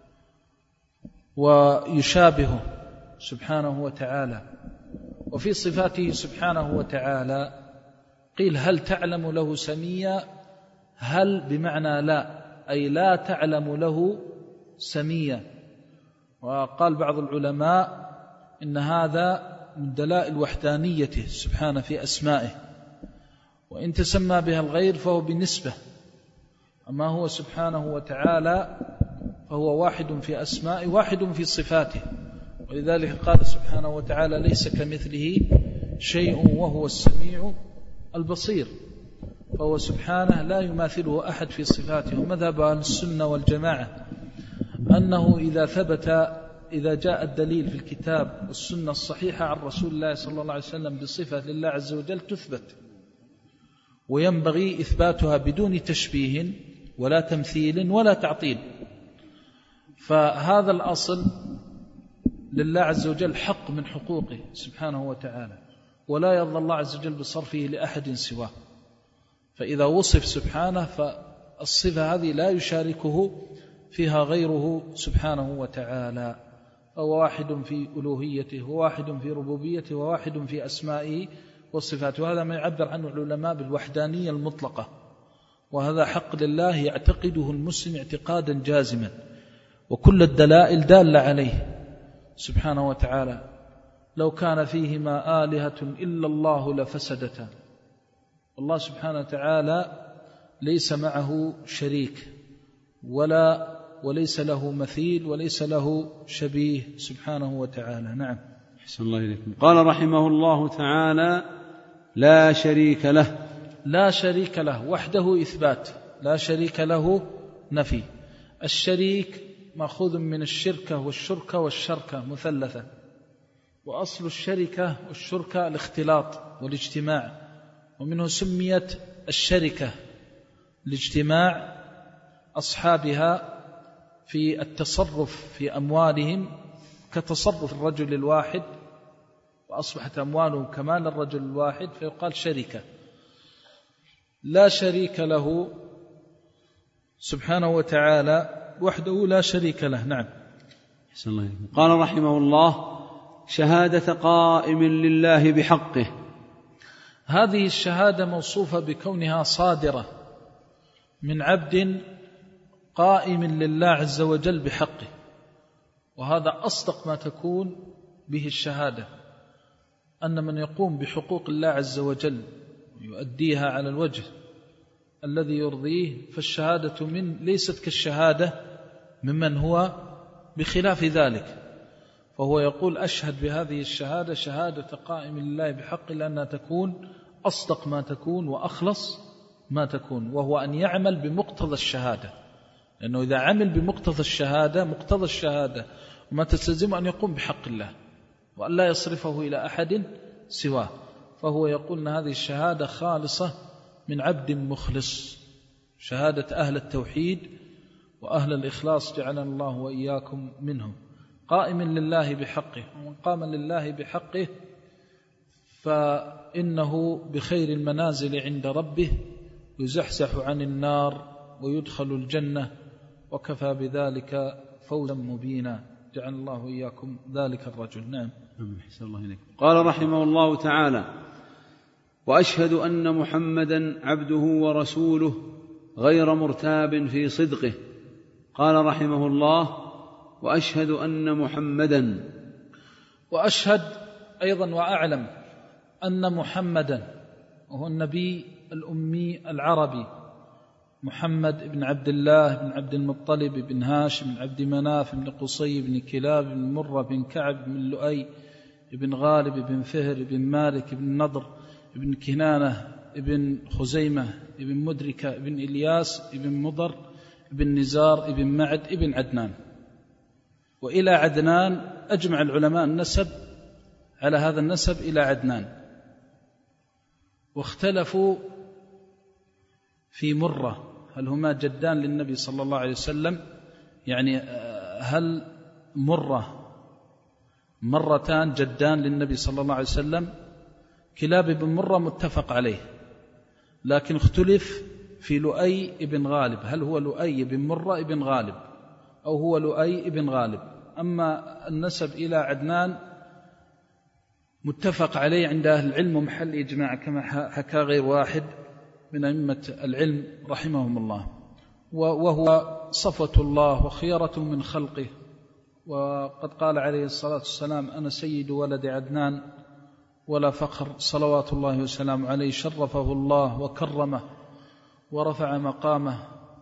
ويشابهه سبحانه وتعالى. وفي صفاته سبحانه وتعالى قيل: هل تعلم له سميا، هل بمعنى لا، أي لا تعلم له سميا. وقال بعض العلماء إن هذا من دلائل وحدانيته سبحانه في أسمائه، وإن تسمى بها الغير فهو بالنسبة، أما هو سبحانه وتعالى فهو واحد في أسمائه واحد في صفاته. ولذلك قال سبحانه وتعالى: ليس كمثله شيء وهو السميع البصير. فهو سبحانه لا يماثله أحد في صفاته. ومذهب أهل السنة والجماعة أنه إذا ثبت إذا جاء الدليل في الكتاب والسنة الصحيحة عن رسول الله صلى الله عليه وسلم بصفة لله عز وجل تثبت، وينبغي إثباتها بدون تشبيه ولا تمثيل ولا تعطيل. فهذا الأصل لله عز وجل حق من حقوقه سبحانه وتعالى، ولا يرضى الله عز وجل بصرفه لأحد سواه. فإذا وصف سبحانه فالصفة هذه لا يشاركه فيها غيره سبحانه وتعالى، فهو واحد في ألوهيته وواحد في ربوبيته وواحد في أسمائه وصفاته. وهذا ما يعبر عنه العلماء بالوحدانية المطلقة، وهذا حق لله يعتقده المسلم اعتقادا جازما، وكل الدلائل دالة عليه سبحانه وتعالى. لو كان فيهما آلهة إلا الله لفسدتا. الله سبحانه وتعالى ليس معه شريك ولا وليس له مثيل وليس له شبيه سبحانه وتعالى. نعم. أحسن الله إليكم. قال رحمه الله تعالى: لا شريك له. لا شريك له وحده إثبات، لا شريك له نفي. الشريك مأخوذ من الشركة والشركة والشركة مثلثة، وأصل الشركة والشركة الاختلاط والاجتماع، ومنه سميت الشركة لاجتماع أصحابها في التصرف في أموالهم كتصرف الرجل الواحد، وأصبحت أموالهم كمال الرجل الواحد، فيقال شركة. لا شريك له سبحانه وتعالى وحده لا شريك له. نعم. أحسن الله إليكم. قال رحمه الله: شهادة قائم لله بحقه. هذه الشهادة موصوفة بكونها صادرة من عبد قائم لله عز وجل بحقه، وهذا أصدق ما تكون به الشهادة، أن من يقوم بحقوق الله عز وجل يؤديها على الوجه الذي يرضيه، فالشهادة من ليست كالشهادة ممن هو بخلاف ذلك. فهو يقول: أشهد بهذه الشهادة شهادة قائم لله بحق، لأنها تكون أصدق ما تكون وأخلص ما تكون، وهو أن يعمل بمقتضى الشهادة. لأنه إذا عمل بمقتضى الشهادة، مقتضى الشهادة وما تستلزم أن يقوم بحق الله وأن لا يصرفه إلى أحد سواه. فهو يقول أن هذه الشهادة خالصة من عبد مخلص، شهادة أهل التوحيد وأهل الإخلاص جعلنا الله وإياكم منهم. قائم لله بحقه، ومن قام لله بحقه فإنه بخير المنازل عند ربه، يزحزح عن النار ويدخل الجنة، وكفى بذلك فوزا مبينا. جعل الله وإياكم ذلك الرجل. نعم. قال رحمه الله تعالى: وأشهد أن محمدا عبده ورسوله غير مرتاب في صدقه. قال رحمه الله: وأشهد أن محمدا. وأشهد أيضا وأعلم أن محمدا وهو النبي الأمي العربي، محمد بن عبد الله بن عبد المطلب بن هاشم بن عبد مناف بن قصي بن كلاب بن مرة بن كعب بن لؤي بن غالب بن فهر بن مالك بن نضر بن كنانة بن خزيمة بن مدركة بن إلياس بن مضر بن نزار بن معد بن عدنان. وإلى عدنان أجمع العلماء النسب على هذا النسب إلى عدنان، واختلفوا في مرة هل هما جدان للنبي صلى الله عليه وسلم، يعني هل مرة مرتان جدان للنبي صلى الله عليه وسلم. كلاب بن مرة متفق عليه، لكن اختلف في لؤي بن غالب، هل هو لؤي بن مرة بن غالب أو هو لؤي بن غالب. أما النسب إلى عدنان متفق عليه عند أهل العلم ومحل إجماع، كما حكى غير واحد من أئمة العلم رحمهم الله. وهو صفوة الله وخيرة من خلقه، وقد قال عليه الصلاة والسلام: أنا سيد ولد عدنان ولا فخر، صلوات الله وسلامه عليه. شرفه الله وكرمه ورفع مقامه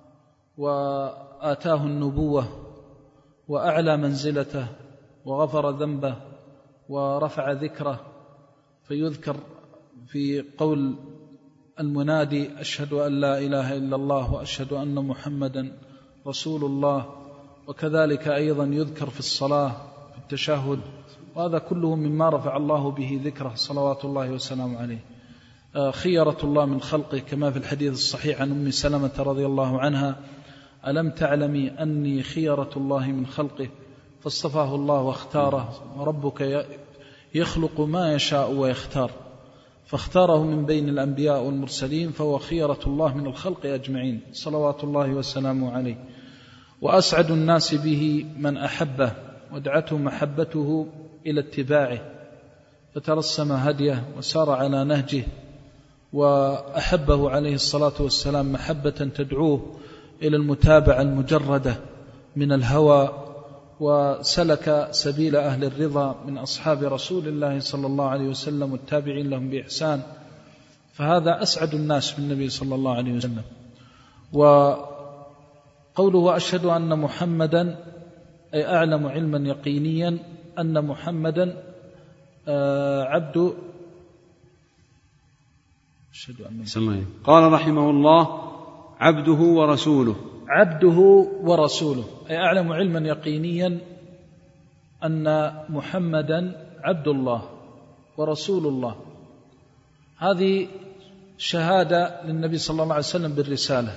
وآتاه النبوة وأعلى منزلته وغفر ذنبه ورفع ذكره، فيذكر في قول المنادي: أشهد أن لا إله إلا الله وأشهد أن محمدا رسول الله. وكذلك أيضا يذكر في الصلاة التشهد، وهذا كله مما رفع الله به ذكره صلوات الله وسلامه عليه. خيرة الله من خلقه كما في الحديث الصحيح عن أم سلمة رضي الله عنها: ألم تعلمي أني خيرة الله من خلقه فاصطفاه الله واختاره، وربك يخلق ما يشاء ويختار، فاختاره من بين الأنبياء والمرسلين، فهو خيرة الله من الخلق أجمعين صلوات الله وسلامه عليه. وأسعد الناس به من أحبه ودعته محبته إلى اتباعه، فترسم هديه وسار على نهجه، وأحبه عليه الصلاة والسلام محبة تدعوه إلى المتابعة المجردة من الهوى، وسلك سبيل أهل الرضا من أصحاب رسول الله صلى الله عليه وسلم والتابعين لهم بإحسان، فهذا أسعد الناس بالنبي صلى الله عليه وسلم. وقوله أشهد أن محمدا أي أعلم علما يقينيا أن محمدا عبد أشهد أن قال رحمه الله: عبده ورسوله. عبده ورسوله أي أعلم علما يقينيا أن محمدا عبد الله ورسول الله. هذه شهادة للنبي صلى الله عليه وسلم بالرسالة،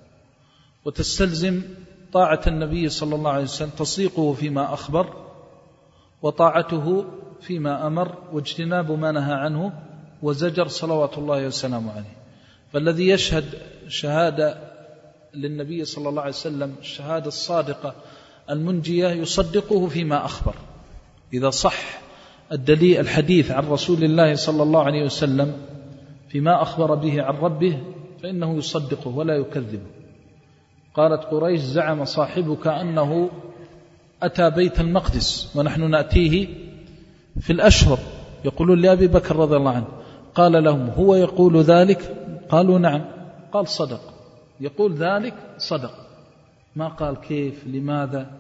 وتستلزم طاعة النبي صلى الله عليه وسلم، تصديقه فيما أخبر وطاعته فيما أمر، واجتناب ما نهى عنه وزجر صلوات الله وسلامه عليه. فالذي يشهد شهادة للنبي صلى الله عليه وسلم الشهادة الصادقة المنجية يصدقه فيما أخبر. إذا صح الدليل الحديث عن رسول الله صلى الله عليه وسلم فيما أخبر به عن ربه فإنه يصدقه ولا يكذبه. قالت قريش: زعم صاحبك أنه أتى بيت المقدس ونحن نأتيه في الأشهر. يقولون لأبي بكر رضي الله عنه، قال لهم: هو يقول ذلك؟ قالوا: نعم. قال: صدق. يقول ذلك صدق. ما قال كيف لماذا.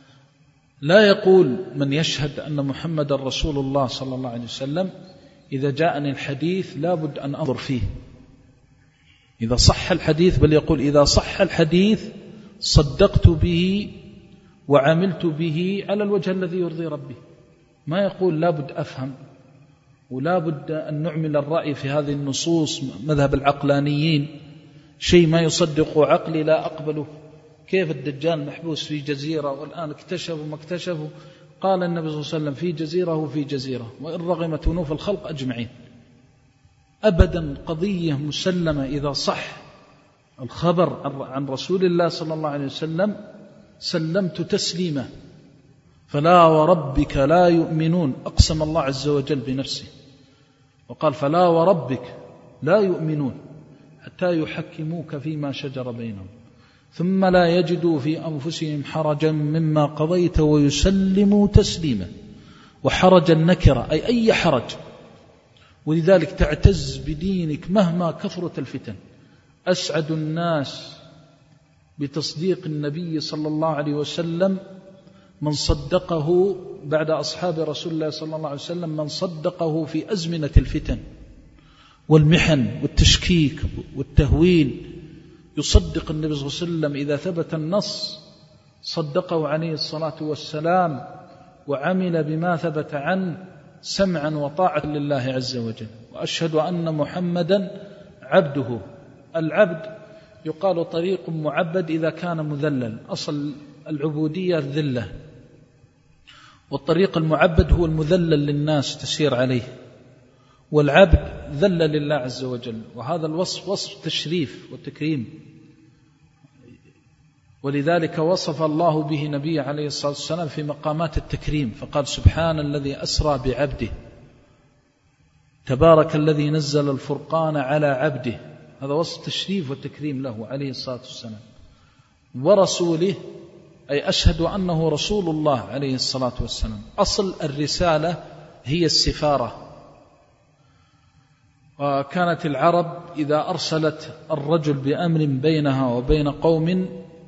لا يقول من يشهد أن محمد رسول الله صلى الله عليه وسلم: إذا جاءني الحديث لابد أن أنظر فيه إذا صح الحديث، بل يقول: إذا صح الحديث صدقت به وعملت به على الوجه الذي يرضي ربي. ما يقول لابد أفهم ولابد أن نعمل الرأي في هذه النصوص، مذهب العقلانيين، شيء ما يصدق عقلي لا أقبله. كيف الدجال محبوس في جزيرة والآن اكتشفوا ما اكتشفوا؟ قال النبي صلى الله عليه وسلم: في جزيرة وفي جزيرة، وإن رغمت أنوف الخلق أجمعين. أبدا قضية مسلمة. إذا صح الخبر عن رسول الله صلى الله عليه وسلم سلمت تسليما. فلا وربك لا يؤمنون، أقسم الله عز وجل بنفسه وقال: فلا وربك لا يؤمنون حتى يحكموك فيما شجر بينهم ثم لا يجدوا في أنفسهم حرجا مما قضيت ويسلموا تسليما. وحرج النكرة أي أي حرج، ولذلك تعتز بدينك مهما كثرت الفتن. أسعد الناس بتصديق النبي صلى الله عليه وسلم من صدقه بعد أصحاب رسول الله صلى الله عليه وسلم، من صدقه في أزمنة الفتن والمحن والتشكيك والتهويل. يصدق النبي صلى الله عليه وسلم إذا ثبت النص، صدقه عليه الصلاة والسلام وعمل بما ثبت عنه سمعا وطاعة لله عز وجل. وأشهد أن محمدا عبده. العبد يقال طريق معبد إذا كان مذلل، أصل العبودية الذلة، والطريق المعبد هو المذلل للناس تسير عليه، والعبد ذل لله عز وجل. وهذا الوصف وصف تشريف وتكريم، ولذلك وصف الله به نبيه عليه الصلاة والسلام في مقامات التكريم، فقال: سبحان الذي أسرى بعبده، تبارك الذي نزل الفرقان على عبده. هذا وصف تشريف وتكريم له عليه الصلاة والسلام. ورسوله أي أشهد أنه رسول الله عليه الصلاة والسلام. أصل الرسالة هي السفارة. وكانت العرب إذا أرسلت الرجل بأمر بينها وبين قوم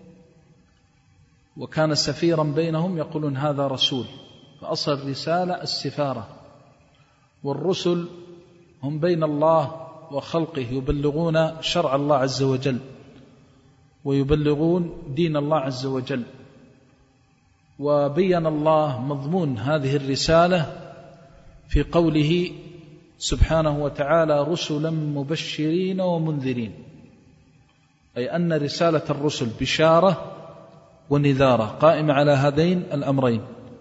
وكان سفيرا بينهم يقولون هذا رسول. فأصل الرسالة السفارة. والرسل هم بين الله وخلقه، يبلغون شرع الله عز وجل ويبلغون دين الله عز وجل. وبين الله مضمون هذه الرسالة في قوله سبحانه وتعالى رسلا مبشرين ومنذرين، أي أن رسالة الرسل بشارة ونذارة قائمة على هذين الأمرين.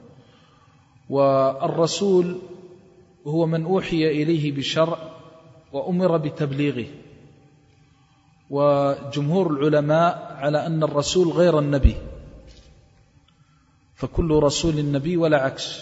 والرسول هو من أوحي إليه بشرع وأمر بتبليغه، وجمهور العلماء على أن الرسول غير النبي، فكل رسول نبي ولا عكس.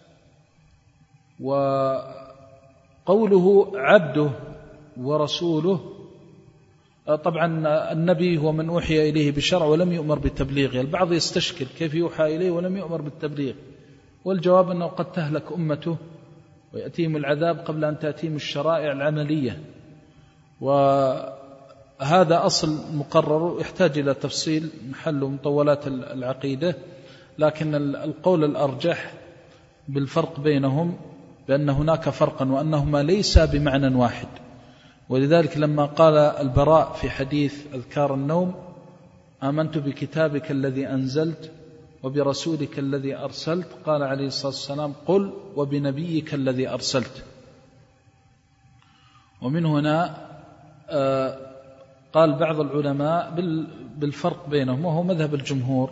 وقوله عبده ورسوله، طبعا النبي هو من أوحي إليه بشرع ولم يؤمر بالتبليغ. البعض يستشكل كيف يوحى إليه ولم يؤمر بالتبليغ، والجواب أنه قد تهلك أمته ويأتيهم العذاب قبل أن تأتيهم الشرائع العملية، وهذا أصل مقرر يحتاج إلى تفصيل محل مطولات العقيدة، لكن القول الأرجح بالفرق بينهم بأن هناك فرقا وأنهما ليس بمعنى واحد. ولذلك لما قال البراء في حديث أذكار النوم آمنت بكتابك الذي أنزلت وبرسولك الذي أرسلت، قال عليه الصلاة والسلام قل وبنبيك الذي أرسلت. ومن هنا قال بعض العلماء بالفرق بينهم، وهو مذهب الجمهور،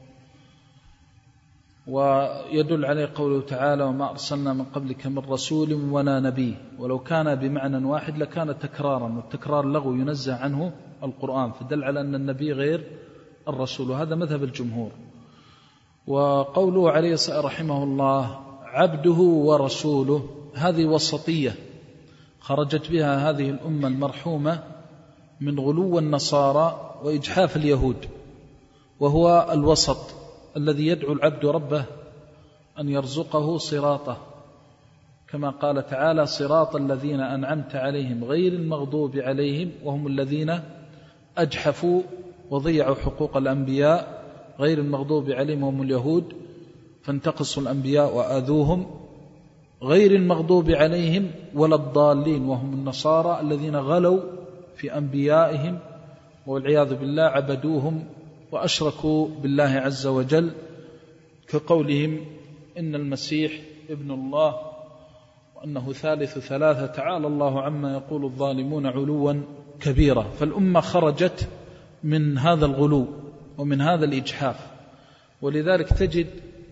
ويدل عليه قوله تعالى وما أرسلنا من قبلك من رسول ولا نبي، ولو كان بمعنى واحد لكان تكرارا، والتكرار لغو ينزه عنه القرآن، فدل على أن النبي غير الرسول، وهذا مذهب الجمهور. وقوله عليه رحمه الله عبده ورسوله، هذه وسطية خرجت بها هذه الأمة المرحومة من غلو النصارى وإجحاف اليهود، وهو الوسط الذي يدعو العبد ربه أن يرزقه صراطه، كما قال تعالى صراط الذين أنعمت عليهم غير المغضوب عليهم وهم الذين أجحفوا وضيعوا حقوق الأنبياء، غير المغضوب عليهم وهم اليهود فانتقصوا الأنبياء وآذوهم، غير المغضوب عليهم ولا الضالين وهم النصارى الذين غلوا في أنبيائهم والعياذ بالله عبدوهم وأشركوا بالله عز وجل، كقولهم إن المسيح ابن الله وأنه ثالث ثلاثة، تعالى الله عما يقول الظالمون علوا كبيرا. فالأمة خرجت من هذا الغلو ومن هذا الإجحاف، ولذلك تجد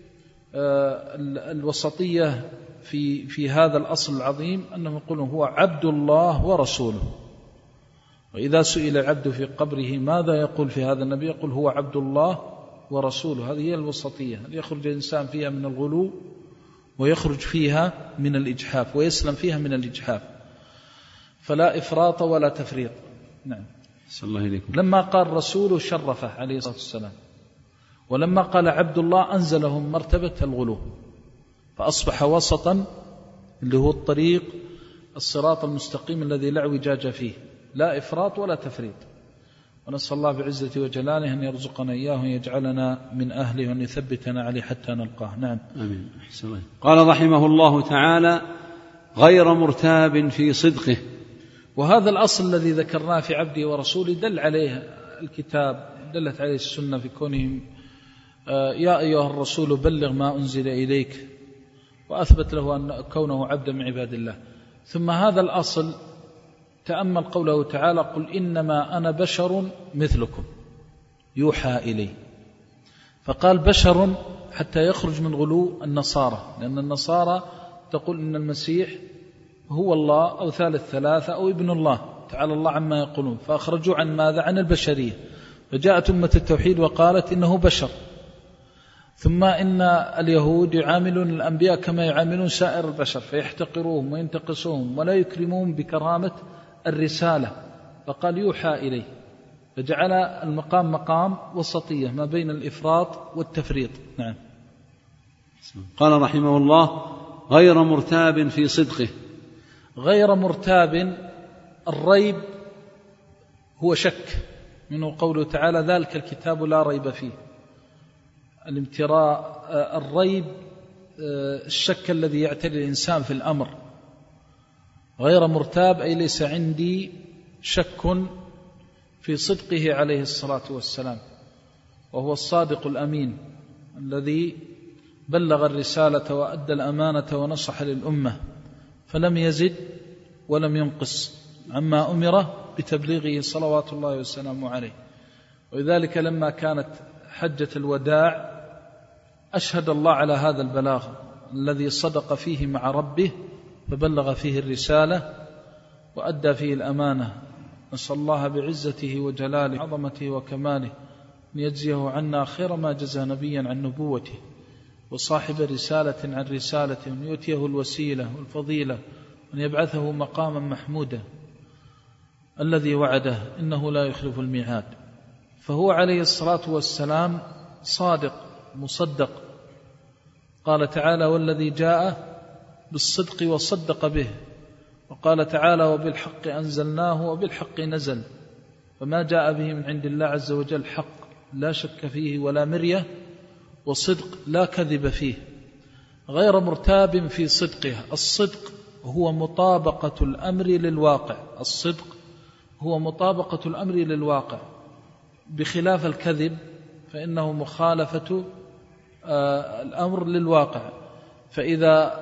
الوسطية في في هذا الأصل العظيم أنهم يقولون هو عبد الله ورسوله. وإذا سئل العبد في قبره ماذا يقول في هذا النبي، يقول هو عبد الله ورسوله. هذه هي الوسطية، يخرج الإنسان فيها من الغلو ويخرج فيها من الإجحاف ويسلم فيها من الإجحاف، فلا إفراط ولا تفريط. نعم. صلى الله عليكم. لما قال رسوله شرفه عليه الصلاة والسلام، ولما قال عبد الله أنزلهم مرتبة الغلو، فأصبح وسطا اللي هو الطريق الصراط المستقيم الذي لا اعوجاج فيه، لا إفراط ولا تفريط. ونسأل الله بعزته وجلاله أن يرزقنا إياه ويجعلنا من أهله وأن يثبتنا عليه حتى نلقاه. نعم. آمين. قال رحمه الله تعالى غير مرتاب في صدقه. وهذا الأصل الذي ذكرناه في عبده ورسوله دل عليه الكتاب، دلت عليه السنة في كونهم يا أيها الرسول بلغ ما أنزل إليك، وأثبت له أن كونه عبدا من عباد الله. ثم هذا الأصل تأمل قوله تعالى قل إنما أنا بشر مثلكم يوحى إلي، فقال بشر حتى يخرج من غلو النصارى، لأن النصارى تقول إن المسيح هو الله أو ثالث ثلاثة أو ابن الله، تعالى الله عما يقولون، فأخرجوا عن ماذا؟ عن البشرية. فجاءت أمة التوحيد وقالت إنه بشر. ثم إن اليهود يعاملون الأنبياء كما يعاملون سائر البشر، فيحتقروهم وينتقصوهم ولا يكرمون بكرامة الرسالة، فقال يوحى إليه، فجعل المقام مقام وسطية ما بين الإفراط والتفريط. نعم. قال رحمه الله غير مرتاب في صدقه. غير مرتاب، الريب هو شك، منه قوله تعالى ذلك الكتاب لا ريب فيه. الامتراء الريب الشك الذي يعتري الإنسان في الأمر. غير مرتاب أي ليس عندي شك في صدقه عليه الصلاة والسلام، وهو الصادق الأمين الذي بلغ الرسالة وأدى الأمانة ونصح للأمة، فلم يزد ولم ينقص عما أمر بتبليغه صلوات الله وسلامه عليه. ولذلك لما كانت حجة الوداع أشهد الله على هذا البلاغ الذي صدق فيه مع ربه فبلغ فيه الرسالة وأدى فيه الأمانة. نسأل الله بعزته وجلاله عظمته وكماله أن يجزيه عنا خير ما جزى نبيا عن نبوته وصاحب رسالة عن رسالته، وأن يؤتيه الوسيلة والفضيلة، وأن يبعثه مقاما محمودا الذي وعده إنه لا يخلف الميعاد. فهو عليه الصلاة والسلام صادق مصدق. قال تعالى: والذي جاء بالصدق وصدق به. وقال تعالى: وبالحق أنزلناه وبالحق نزل. فما جاء به من عند الله عز وجل حق لا شك فيه ولا مرية، وصدق لا كذب فيه، غير مرتاب في صدقه. الصدق هو مطابقة الأمر للواقع، الصدق هو مطابقة الأمر للواقع، بخلاف الكذب فإنه مخالفة الأمر للواقع. فإذا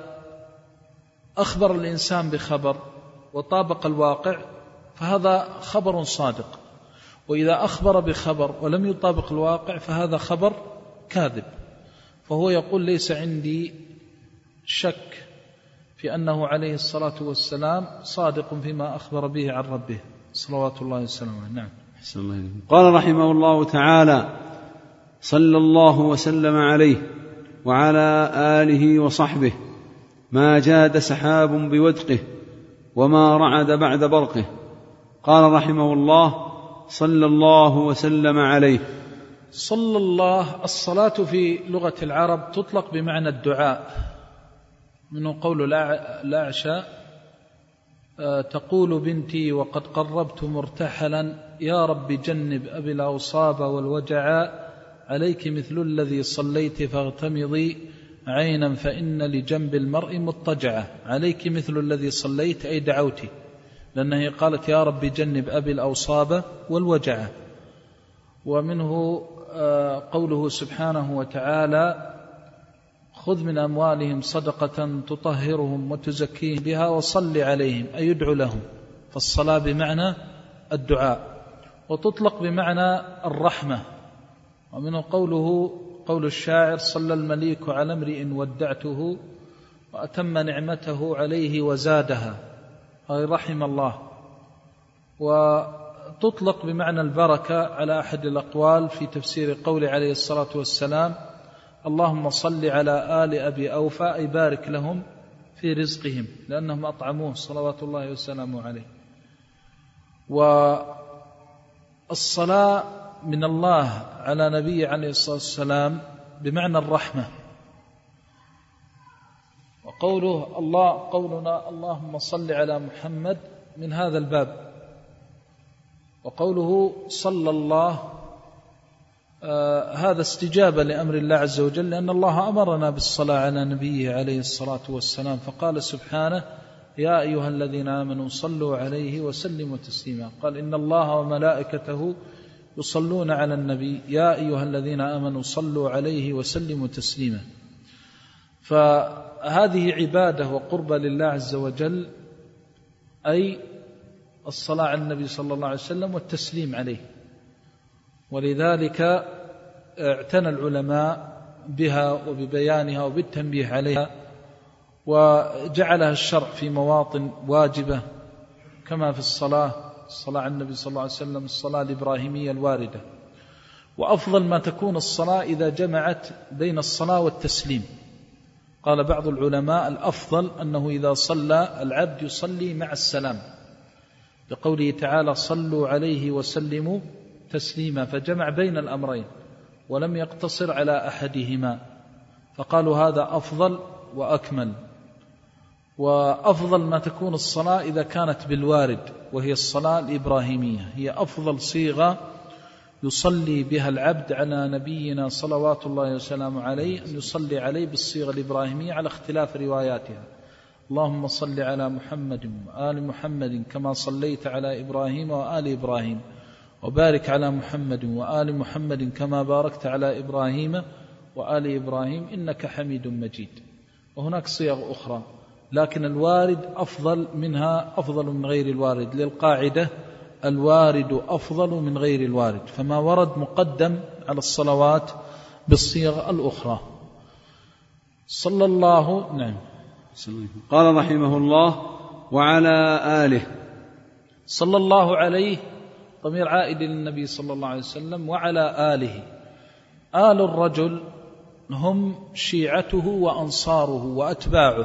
أخبر الإنسان بخبر وطابق الواقع فهذا خبر صادق، وإذا أخبر بخبر ولم يطابق الواقع فهذا خبر كاذب. فهو يقول: ليس عندي شك في أنه عليه الصلاة والسلام صادق فيما أخبر به عن ربه صلوات الله وسلامه. نعم. أحسن الله إليكم. قال رحمه الله تعالى: صلى الله وسلم عليه وعلى آله وصحبه ما جاد سحاب بودقه وما رعد بعد برقه. قال رحمه الله: صلى الله وسلم عليه. صلى الله، الصلاة في لغة العرب تطلق بمعنى الدعاء، منه قول الأعشى: تقول بنتي وقد قربت مرتحلا يا رب جنب أبي الأوصاب والوجعاء، عليك مثل الذي صليت فاغتمضي عينا فإن لجنب المرء مضطجعة. عليك مثل الذي صليت أي دعوتي، لأنها قالت يا رب جنب أبي الأوصاب والوجعة. ومنه قوله سبحانه وتعالى: خذ من أموالهم صدقة تطهرهم وتزكيهم بها وصل عليهم، أي يدعو لهم. فالصلاة بمعنى الدعاء، وتطلق بمعنى الرحمة. ومنه قوله قول الشاعر: صلى المليك على امرئ ودعته وأتم نعمته عليه وزادها، أي رحم الله. وتطلق بمعنى البركة على أحد الأقوال في تفسير قول عليه الصلاة والسلام: اللهم صل على آل أبي أوفى، أي بارك لهم في رزقهم لأنهم أطعموه صلوات الله وسلامه عليه. والصلاة من الله على نبي عليه الصلاة والسلام بمعنى الرحمة. وقوله الله قولنا اللهم صل على محمد من هذا الباب. وقوله صلى الله آه هذا استجابة لأمر الله عز وجل، لأن الله أمرنا بالصلاة على نبيه عليه الصلاة والسلام، فقال سبحانه: يا أيها الذين آمنوا صلوا عليه وسلموا تسليما. قال: إن الله وملائكته يصلون على النبي يا أيها الذين آمنوا صلوا عليه وسلموا تسليما. فهذه عبادة وقربة لله عز وجل، أي الصلاة على النبي صلى الله عليه وسلم والتسليم عليه. ولذلك اعتنى العلماء بها وببيانها وبالتنبيه عليها، وجعلها الشرع في مواطن واجبة كما في الصلاة الصلاة على النبي صلى الله عليه وسلم، الصلاة الإبراهيمية الواردة. وأفضل ما تكون الصلاة إذا جمعت بين الصلاة والتسليم. قال بعض العلماء: الأفضل أنه إذا صلى العبد يصلي مع السلام، لقوله تعالى: صلوا عليه وسلموا تسليما، فجمع بين الأمرين ولم يقتصر على أحدهما، فقالوا هذا أفضل وأكمل. وأفضل ما تكون الصلاة إذا كانت بالوارد، وهي الصلاة الإبراهيمية، هي أفضل صيغة يصلي بها العبد على نبينا صلوات الله وسلامه عليه، أن يصلي عليه بالصيغة الإبراهيمية على اختلاف رواياتها. اللهم صل على محمد وآل محمد كما صليت على إبراهيم وآل إبراهيم، وبارك على محمد وآل محمد كما باركت على إبراهيم وآل إبراهيم إنك حميد مجيد. وهناك صيغ أخرى، لكن الوارد أفضل منها، أفضل من غير الوارد، للقاعدة الوارد أفضل من غير الوارد، فما ورد مقدم على الصلوات بالصيغ الأخرى. صلى الله نعم. قال رحمه الله: وعلى آله. صلى الله عليه ضمير عائد للنبي صلى الله عليه وسلم، وعلى آله. آل الرجل هم شيعته وأنصاره وأتباعه،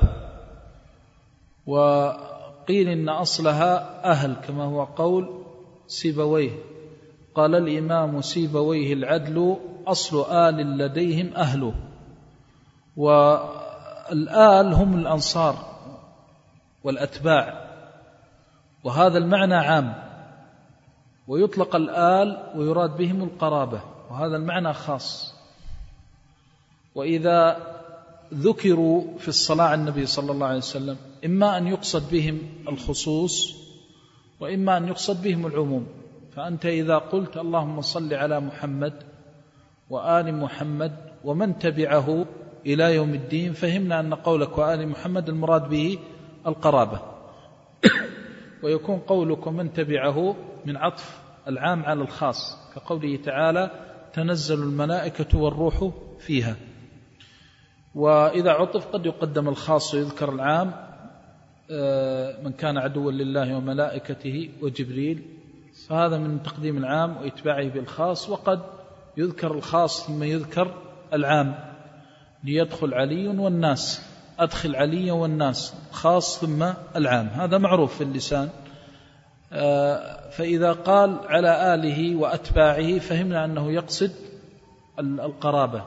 وقيل إن أصلها أهل كما هو قول سيبويه. قال الإمام سيبويه: العدل أصل آل لديهم أهله. والآل هم الأنصار والأتباع، وهذا المعنى عام، ويطلق الآل ويراد بهم القرابة، وهذا المعنى خاص. وإذا ذكروا في الصلاة على النبي صلى الله عليه وسلم إما أن يقصد بهم الخصوص وإما أن يقصد بهم العموم. فأنت إذا قلت اللهم صل على محمد وآل محمد ومن تبعه إلى يوم الدين، فهمنا أن قولك وآل محمد المراد به القرابة. ويكون قولك ومن تبعه من عطف العام على الخاص، كقوله تعالى: تنزل الملائكة والروح فيها. وإذا عطف قد يقدم الخاص ويذكر العام، من كان عدوا لله وملائكته وجبريل، فهذا من تقديم العام وإتباعه بالخاص. وقد يذكر الخاص ثم يذكر العام، ليدخل علي والناس، أدخل علي والناس، خاص ثم العام، هذا معروف في اللسان. فإذا قال على آله وأتباعه فهمنا أنه يقصد القرابة.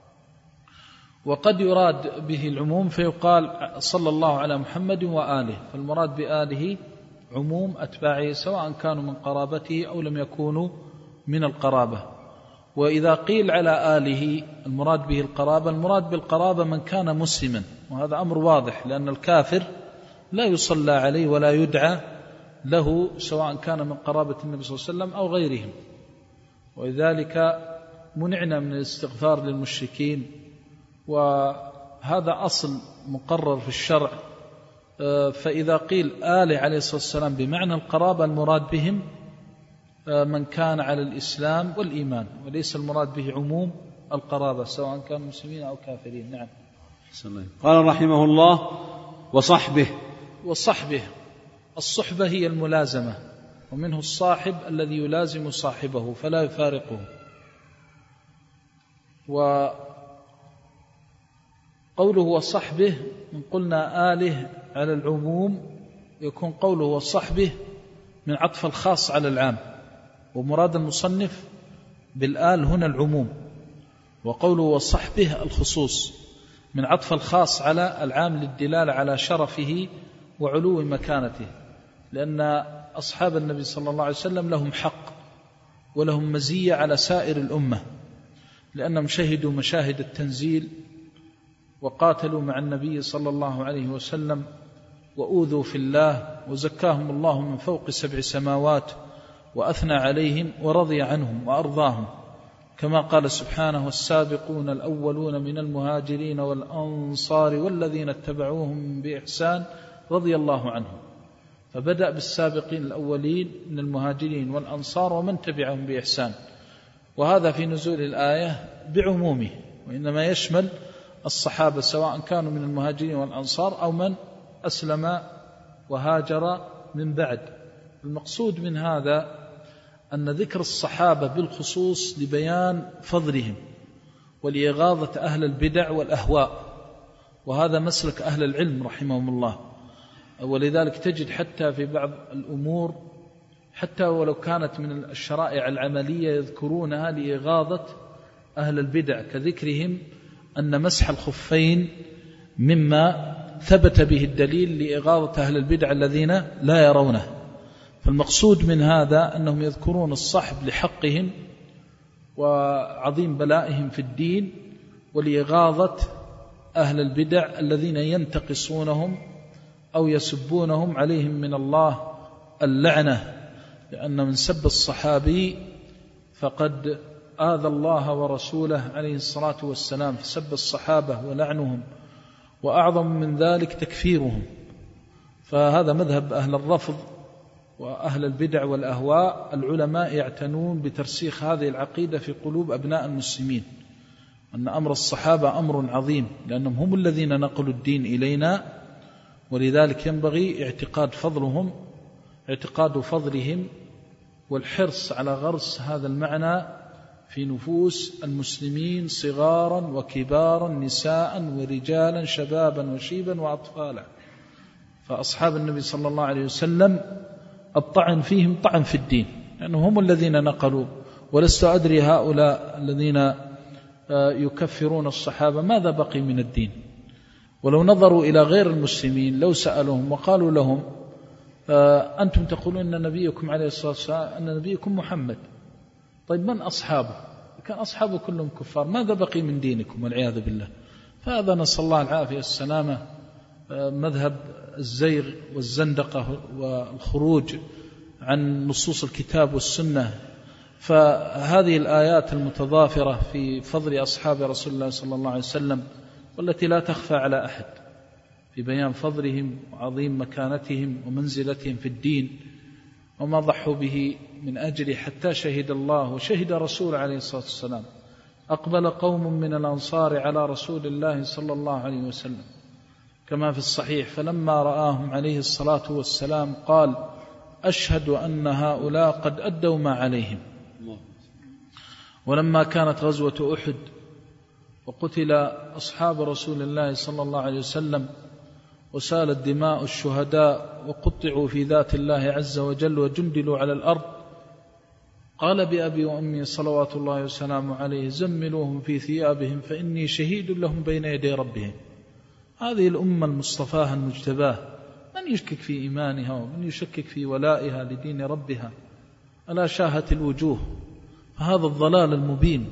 وقد يراد به العموم فيقال صلى الله على محمد وآله، فالمراد بآله عموم أتباعه سواء كانوا من قرابته أو لم يكونوا من القرابة. وإذا قيل على آله المراد به القرابة، المراد بالقرابة من كان مسلما، وهذا أمر واضح، لأن الكافر لا يصلى عليه ولا يدعى له سواء كان من قرابة النبي صلى الله عليه وسلم أو غيرهم. ولذلك منعنا من الاستغفار للمشركين، وهذا أصل مقرر في الشرع. فإذا قيل آله عليه الصلاة والسلام بمعنى القرابة، المراد بهم من كان على الإسلام والإيمان، وليس المراد به عموم القرابة سواء كانوا مسلمين أو كافرين. نعم. قال رحمه الله: وصحبه. وصحبه، الصحبة هي الملازمة، ومنه الصاحب الذي يلازم صاحبه فلا يفارقه. وقوله وصحبه من قلنا آله على العموم، يكون قوله وصحبه من عطف الخاص على العام، ومراد المصنف بالآل هنا العموم. وقوله وصحبه الخصوص من عطف الخاص على العام للدلالة على شرفه وعلو مكانته، لأن أصحاب النبي صلى الله عليه وسلم لهم حق ولهم مزية على سائر الأمة، لأنهم شهدوا مشاهد التنزيل وقاتلوا مع النبي صلى الله عليه وسلم وأوذوا في الله، وزكاهم الله من فوق سبع سماوات وأثنى عليهم ورضي عنهم وأرضاهم، كما قال سبحانه: والسابقون الأولون من المهاجرين والأنصار والذين اتبعوهم بإحسان رضي الله عنهم. فبدأ بالسابقين الأولين من المهاجرين والأنصار ومن تبعهم بإحسان، وهذا في نزول الآية بعمومه، وإنما يشمل الصحابة سواء كانوا من المهاجرين والأنصار أو من أسلم وهاجر من بعد. المقصود من هذا أن ذكر الصحابة بالخصوص لبيان فضلهم ولإغاظة أهل البدع والأهواء، وهذا مسلك أهل العلم رحمهم الله. ولذلك تجد حتى في بعض الأمور حتى ولو كانت من الشرائع العملية يذكرونها لإغاظة أهل البدع، كذكرهم أن مسح الخفين مما ثبت به الدليل لإغاظة أهل البدع الذين لا يرونه. فالمقصود من هذا أنهم يذكرون الصحب لحقهم وعظيم بلائهم في الدين، ولإغاظة أهل البدع الذين ينتقصونهم أو يسبونهم عليهم من الله اللعنة، لأن من سب الصحابي فقد آذى الله ورسوله عليه الصلاة والسلام فسب الصحابة ولعنهم، وأعظم من ذلك تكفيرهم. فهذا مذهب أهل الرفض وأهل البدع والأهواء. العلماء يعتنون بترسيخ هذه العقيدة في قلوب أبناء المسلمين، أن أمر الصحابة أمر عظيم، لأنهم هم الذين نقلوا الدين إلينا، ولذلك ينبغي اعتقاد فضلهم اعتقاد فضلهم والحرص على غرس هذا المعنى في نفوس المسلمين صغارا وكبارا، نساء ورجالا، شبابا وشيبا وأطفالا. فأصحاب النبي صلى الله عليه وسلم الطعن فيهم طعن في الدين، لأنهم هم الذين نقلوا. ولست أدري هؤلاء الذين يكفرون الصحابة ماذا بقي من الدين. ولو نظروا إلى غير المسلمين لو سألوهم وقالوا لهم أنتم تقولون أن نبيكم عليه الصلاة والسلام أن نبيكم محمد، طيب من أصحابه؟ كان أصحابه كلهم كفار، ماذا بقي من دينكم والعياذ بالله؟ فهذا نسأل الله العافية السلامة، مذهب الزيغ والزندقة والخروج عن نصوص الكتاب والسنة. فهذه الآيات المتضافرة في فضل أصحاب رسول الله صلى الله عليه وسلم، والتي لا تخفى على أحد، في بيان فضلهم وعظيم مكانتهم ومنزلتهم في الدين وما ضحوا به من أجله حتى شهد الله وشهد رسول عليه الصلاة والسلام. أقبل قوم من الأنصار على رسول الله صلى الله عليه وسلم كما في الصحيح، فلما رآهم عليه الصلاة والسلام قال: أشهد أن هؤلاء قد أدوا ما عليهم. ولما كانت غزوة أحد وقتل أصحاب رسول الله صلى الله عليه وسلم وسالت دماء الشهداء وقطعوا في ذات الله عز وجل وجندلوا على الأرض، قال بأبي وأمي صلوات الله وسلامه عليه: زملوهم في ثيابهم فإني شهيد لهم بين يدي ربهم. هذه الأمة المصطفاة المجتباه، من يشكك في إيمانها ومن يشكك في ولائها لدين ربها؟ ألا شاهت الوجوه. فهذا الضلال المبين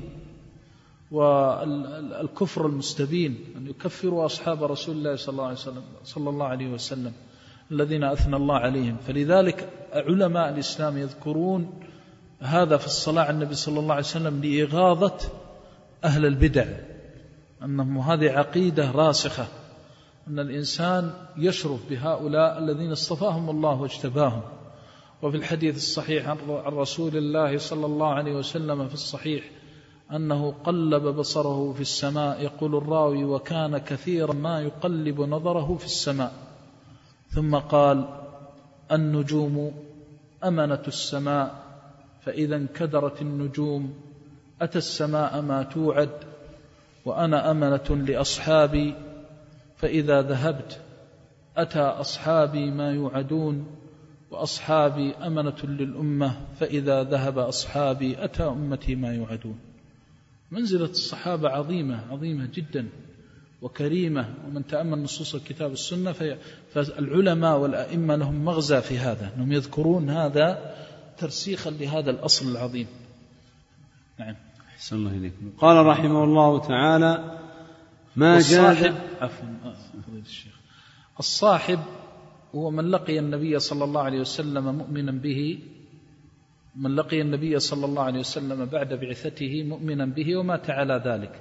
والكفر المستبين أن يكفروا أصحاب رسول الله صلى الله عليه وسلم, صلى الله عليه وسلم الذين أثنى الله عليهم. فلذلك علماء الإسلام يذكرون هذا في الصلاة على النبي صلى الله عليه وسلم لإغاظة أهل البدع، أنهم هذه عقيدة راسخة، أن الإنسان يشرف بهؤلاء الذين اصطفاهم الله واجتباهم. وفي الحديث الصحيح عن رسول الله صلى الله عليه وسلم في الصحيح أنه قلب بصره في السماء، يقول الراوي: وكان كثيرا ما يقلب نظره في السماء، ثم قال: النجوم أمنة السماء، فإذا انكدرت النجوم أتى السماء ما توعد، وأنا أمنة لأصحابي، فإذا ذهبت أتى أصحابي ما يوعدون، وأصحابي أمنة للأمة، فإذا ذهب أصحابي أتى أمتي ما يوعدون. منزلة الصحابة عظيمة عظيمة جدا وكريمة، ومن تأمل نصوص الكتاب والسنة فالعلماء والأئمة لهم مغزى في هذا، أنهم يذكرون هذا ترسيخا لهذا الأصل العظيم. نعم. أحسن الله إليكم. قال رحمه الله تعالى: ما الصاحب عفوا الشيخ الصاحب هو من لقي النبي صلى الله عليه وسلم مؤمنا به، من لقي النبي صلى الله عليه وسلم بعد بعثته مؤمنا به ومات على ذلك.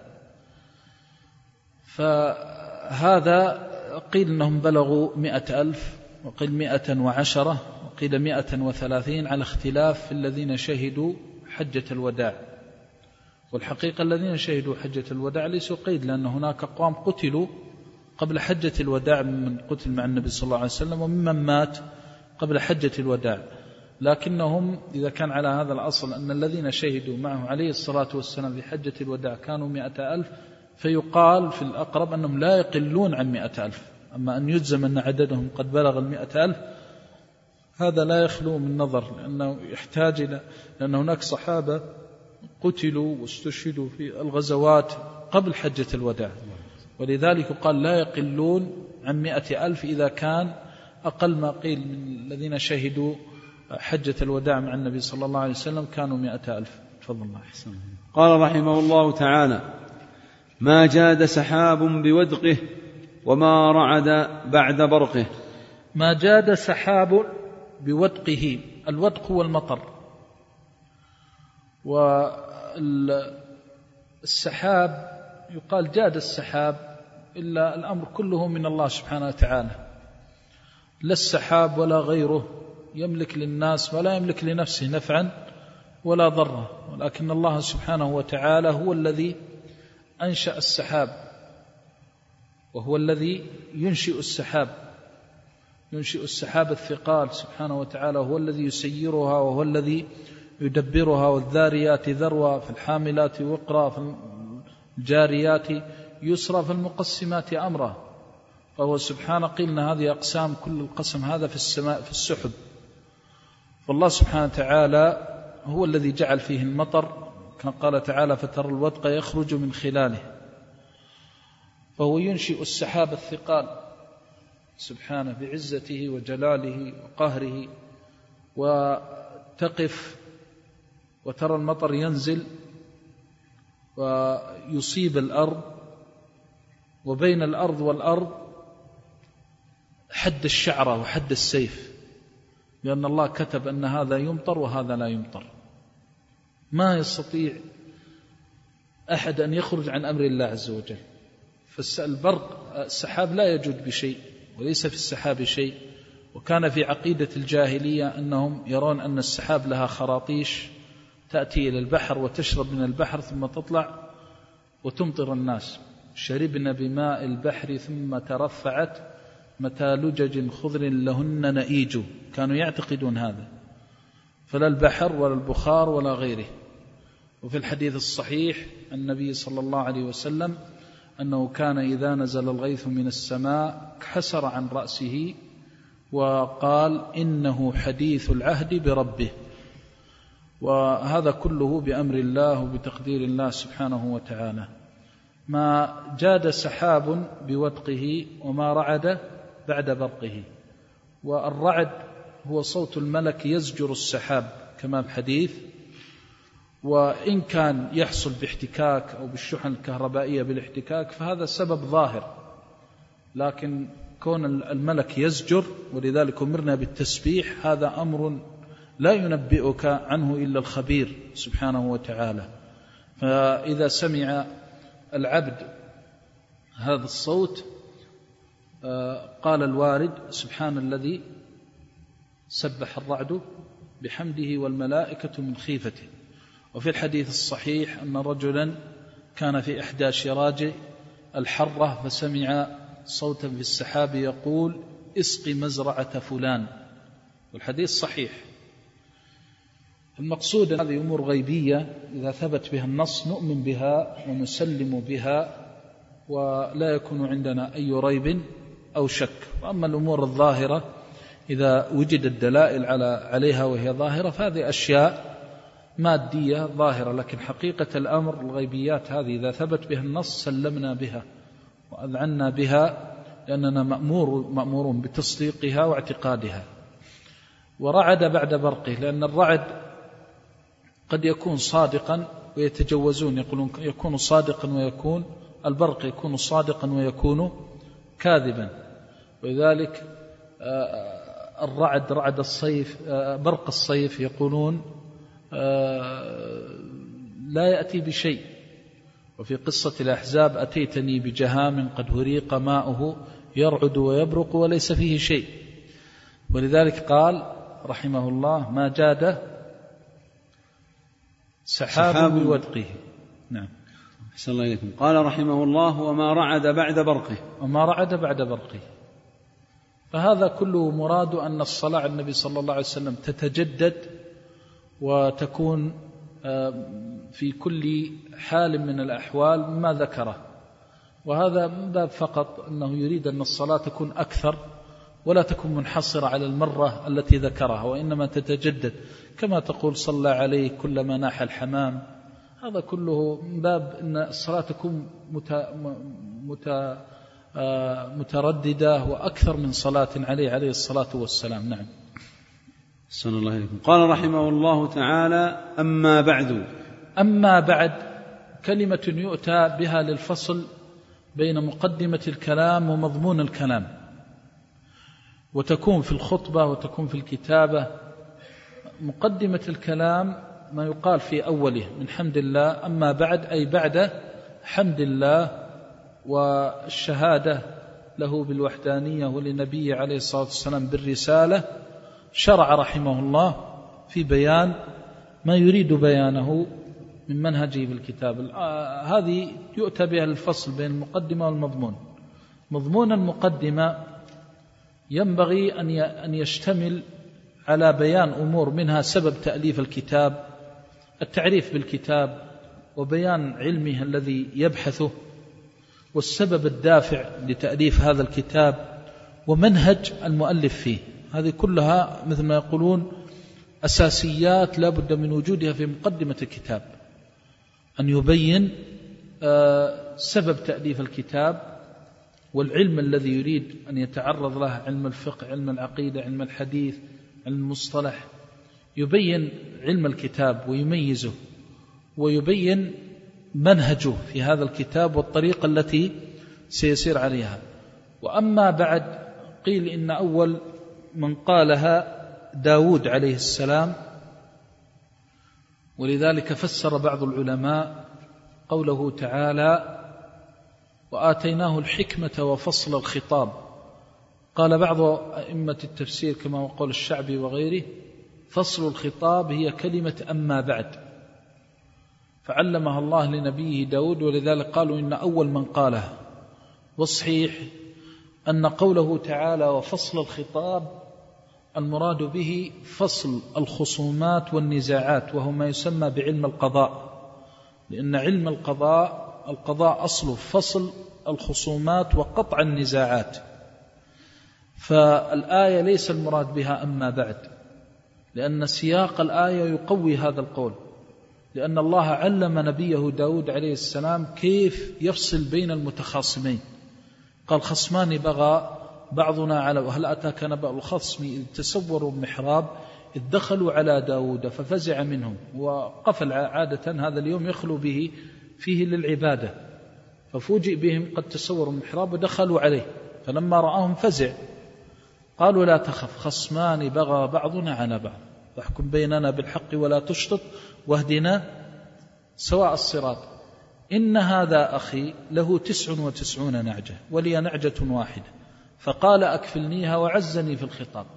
فهذا قيل أنهم بلغوا مئة ألف، وقيل مئة وعشرة، وقيل مئة وثلاثين، على اختلاف في الذين شهدوا حجة الوداع. والحقيقة الذين شهدوا حجة الوداع ليسوا قيد، لأن هناك أقوام قتلوا قبل حجة الوداع ممن قتل مع النبي صلى الله عليه وسلم، وممن مات قبل حجة الوداع. لكنهم إذا كان على هذا الأصل أن الذين شهدوا معه عليه الصلاة والسلام في حجة الوداع كانوا مئة ألف، فيقال في الأقرب أنهم لا يقلون عن مئة ألف. أما أن يجزم أن عددهم قد بلغ المئة ألف هذا لا يخلو من نظر، لأنه يحتاج إلى، لأن هناك صحابة قتلوا واستشهدوا في الغزوات قبل حجة الوداع، ولذلك قال لا يقلون عن مئة ألف إذا كان أقل ما قيل من الذين شهدوا حجة الوداع مع النبي صلى الله عليه وسلم كانوا مئة ألف. تفضل الله. أحسن. قال رحمه الله تعالى: ما جاد سحاب بودقه وما رعد بعد برقه. ما جاد سحاب بودقه، الودق هو المطر، والسحاب يقال جاد السحاب، إلا الأمر كله من الله سبحانه وتعالى، لا السحاب ولا غيره يملك للناس ولا يملك لنفسه نفعا ولا ضرا، ولكن الله سبحانه وتعالى هو الذي أنشأ السحاب، وهو الذي ينشئ السحاب ينشئ السحاب الثقال سبحانه وتعالى، هو الذي يسيرها وهو الذي يدبرها، والذاريات ذروا فالحاملات وقرا فالجاريات يسرا فالمقسمات أمرا، فهو سبحانه قلنا هذه أقسام، كل القسم هذا في السماء في السحب، والله سبحانه وتعالى هو الذي جعل فيه المطر، كما قال تعالى فترى الودق يخرج من خلاله، فهو ينشئ السحاب الثقال سبحانه بعزته وجلاله وقهره، وتقف وترى المطر ينزل ويصيب الأرض، وبين الأرض والأرض حد الشعرة وحد السيف، لأن الله كتب أن هذا يمطر وهذا لا يمطر، ما يستطيع أحد أن يخرج عن أمر الله عز وجل. فالبرق السحاب لا يجود بشيء، وليس في السحاب شيء، وكان في عقيدة الجاهلية أنهم يرون أن السحاب لها خراطيش تأتي إلى البحر وتشرب من البحر ثم تطلع وتمطر الناس، شربنا بماء البحر ثم ترفعت متى لجج خضر لهن نئيج، كانوا يعتقدون هذا، فلا البحر ولا البخار ولا غيره. وفي الحديث الصحيح النبي صلى الله عليه وسلم أنه كان إذا نزل الغيث من السماء حسر عن رأسه وقال إنه حديث العهد بربه، وهذا كله بأمر الله وبتقدير الله سبحانه وتعالى. ما جاد سحاب بودقه وما رعد بعد برقه، والرعد هو صوت الملك يزجر السحاب كما الحديث، وإن كان يحصل باحتكاك أو بالشحن الكهربائية بالاحتكاك فهذا سبب ظاهر، لكن كون الملك يزجر ولذلك أمرنا بالتسبيح هذا أمر لا ينبئك عنه إلا الخبير سبحانه وتعالى. فإذا سمع العبد هذا الصوت قال الوارد سبحان الذي سبح الرعد بحمده والملائكة من خيفته. وفي الحديث الصحيح أن رجلا كان في إحدى شراج الحرة فسمع صوتا في السحاب يقول اسقي مزرعة فلان، والحديث صحيح. المقصود هذه أمور غيبية إذا ثبت بها النص نؤمن بها ونسلم بها ولا يكون عندنا أي ريب أو شك. وأما الأمور الظاهرة إذا وجد الدلائل على عليها وهي ظاهرة فهذه أشياء مادية ظاهرة، لكن حقيقة الأمر الغيبيات هذه إذا ثبت بها النص سلمنا بها وأذعنا بها، لأننا مأمور مأمورون بتصديقها واعتقادها. ورعد بعد برقه، لأن الرعد قد يكون صادقا ويتجوزون، يقولون يكون صادقا ويكون البرق يكون صادقا ويكون كاذبا، ولذلك الرعد رعد الصيف برق الصيف يقولون لا يأتي بشيء. وفي قصة الأحزاب أتيتني بجهام قد هريق ماؤه يرعد ويبرق وليس فيه شيء، ولذلك قال رحمه الله ما جاد سحاب بودقه. نعم أحسن الله إليكم. قال رحمه الله وما رعد بعد برقه وما رعد بعد برقه. فهذا كله مراد أن الصلاة على النبي صلى الله عليه وسلم تتجدد وتكون في كل حال من الأحوال ما ذكره، وهذا من باب فقط أنه يريد أن الصلاة تكون أكثر ولا تكون منحصرة على المرة التي ذكرها، وإنما تتجدد كما تقول صلى عليه كلما ناح الحمام. هذا كله من باب أن الصلاة تكون مت... مترددة وأكثر من صلاة عليه عليه الصلاة والسلام. نعم صلى الله عليه وسلم. قال رحمه الله تعالى أما بعد. أما بعد كلمة يؤتى بها للفصل بين مقدمة الكلام ومضمون الكلام، وتكون في الخطبة وتكون في الكتابة. مقدمة الكلام ما يقال في أوله من حمد الله، أما بعد أي بعد حمد الله والشهادة له بالوحدانية ولنبيه عليه الصلاة والسلام بالرسالة، شرع رحمه الله في بيان ما يريد بيانه من منهجه بالكتاب. هذه يؤتى بها الفصل بين المقدمة والمضمون. مضمون المقدمة ينبغي أن يشتمل على بيان أمور، منها سبب تأليف الكتاب، التعريف بالكتاب وبيان علمه الذي يبحثه، والسبب الدافع لتأليف هذا الكتاب، ومنهج المؤلف فيه. هذه كلها مثل ما يقولون أساسيات لا بد من وجودها في مقدمة الكتاب، أن يبين سبب تأليف الكتاب والعلم الذي يريد أن يتعرض له، علم الفقه، علم العقيدة، علم الحديث، علم المصطلح، يبين علم الكتاب ويميزه، ويبين منهجه في هذا الكتاب والطريقة التي سيسير عليها. وأما بعد، قيل إن أول من قالها داود عليه السلام، ولذلك فسر بعض العلماء قوله تعالى وآتيناه الحكمة وفصل الخطاب. قال بعض أئمة التفسير كما هو قول الشعبي وغيره فصل الخطاب هي كلمة أما بعد، فعلمها الله لنبيه داود، ولذلك قالوا إن أول من قالها. والصحيح أن قوله تعالى وفصل الخطاب المراد به فصل الخصومات والنزاعات، وهو ما يسمى بعلم القضاء، لأن علم القضاء القضاء أصله فصل الخصومات وقطع النزاعات. فالآية ليس المراد بها أما بعد، لأن سياق الآية يقوي هذا القول، لأن الله علم نبيه داود عليه السلام كيف يفصل بين المتخاصمين. قال خصمان بغى بعضنا على، وهل أتاك نبأ الخصم إذ تسوروا المحراب إذ دخلوا على داود ففزع منهم. وقفل عادة هذا اليوم يخلو به فيه للعبادة، ففوجئ بهم قد تسوروا المحراب ودخلوا عليه، فلما رآهم فزع. قالوا لا تخف خصمان بغى بعضنا على بعض واحكم بيننا بالحق ولا تشطط واهدنا سواء الصراط إن هذا أخي له تسع وتسعون نعجة ولي نعجة واحدة فقال أكفلنيها وعزني في الخطاب.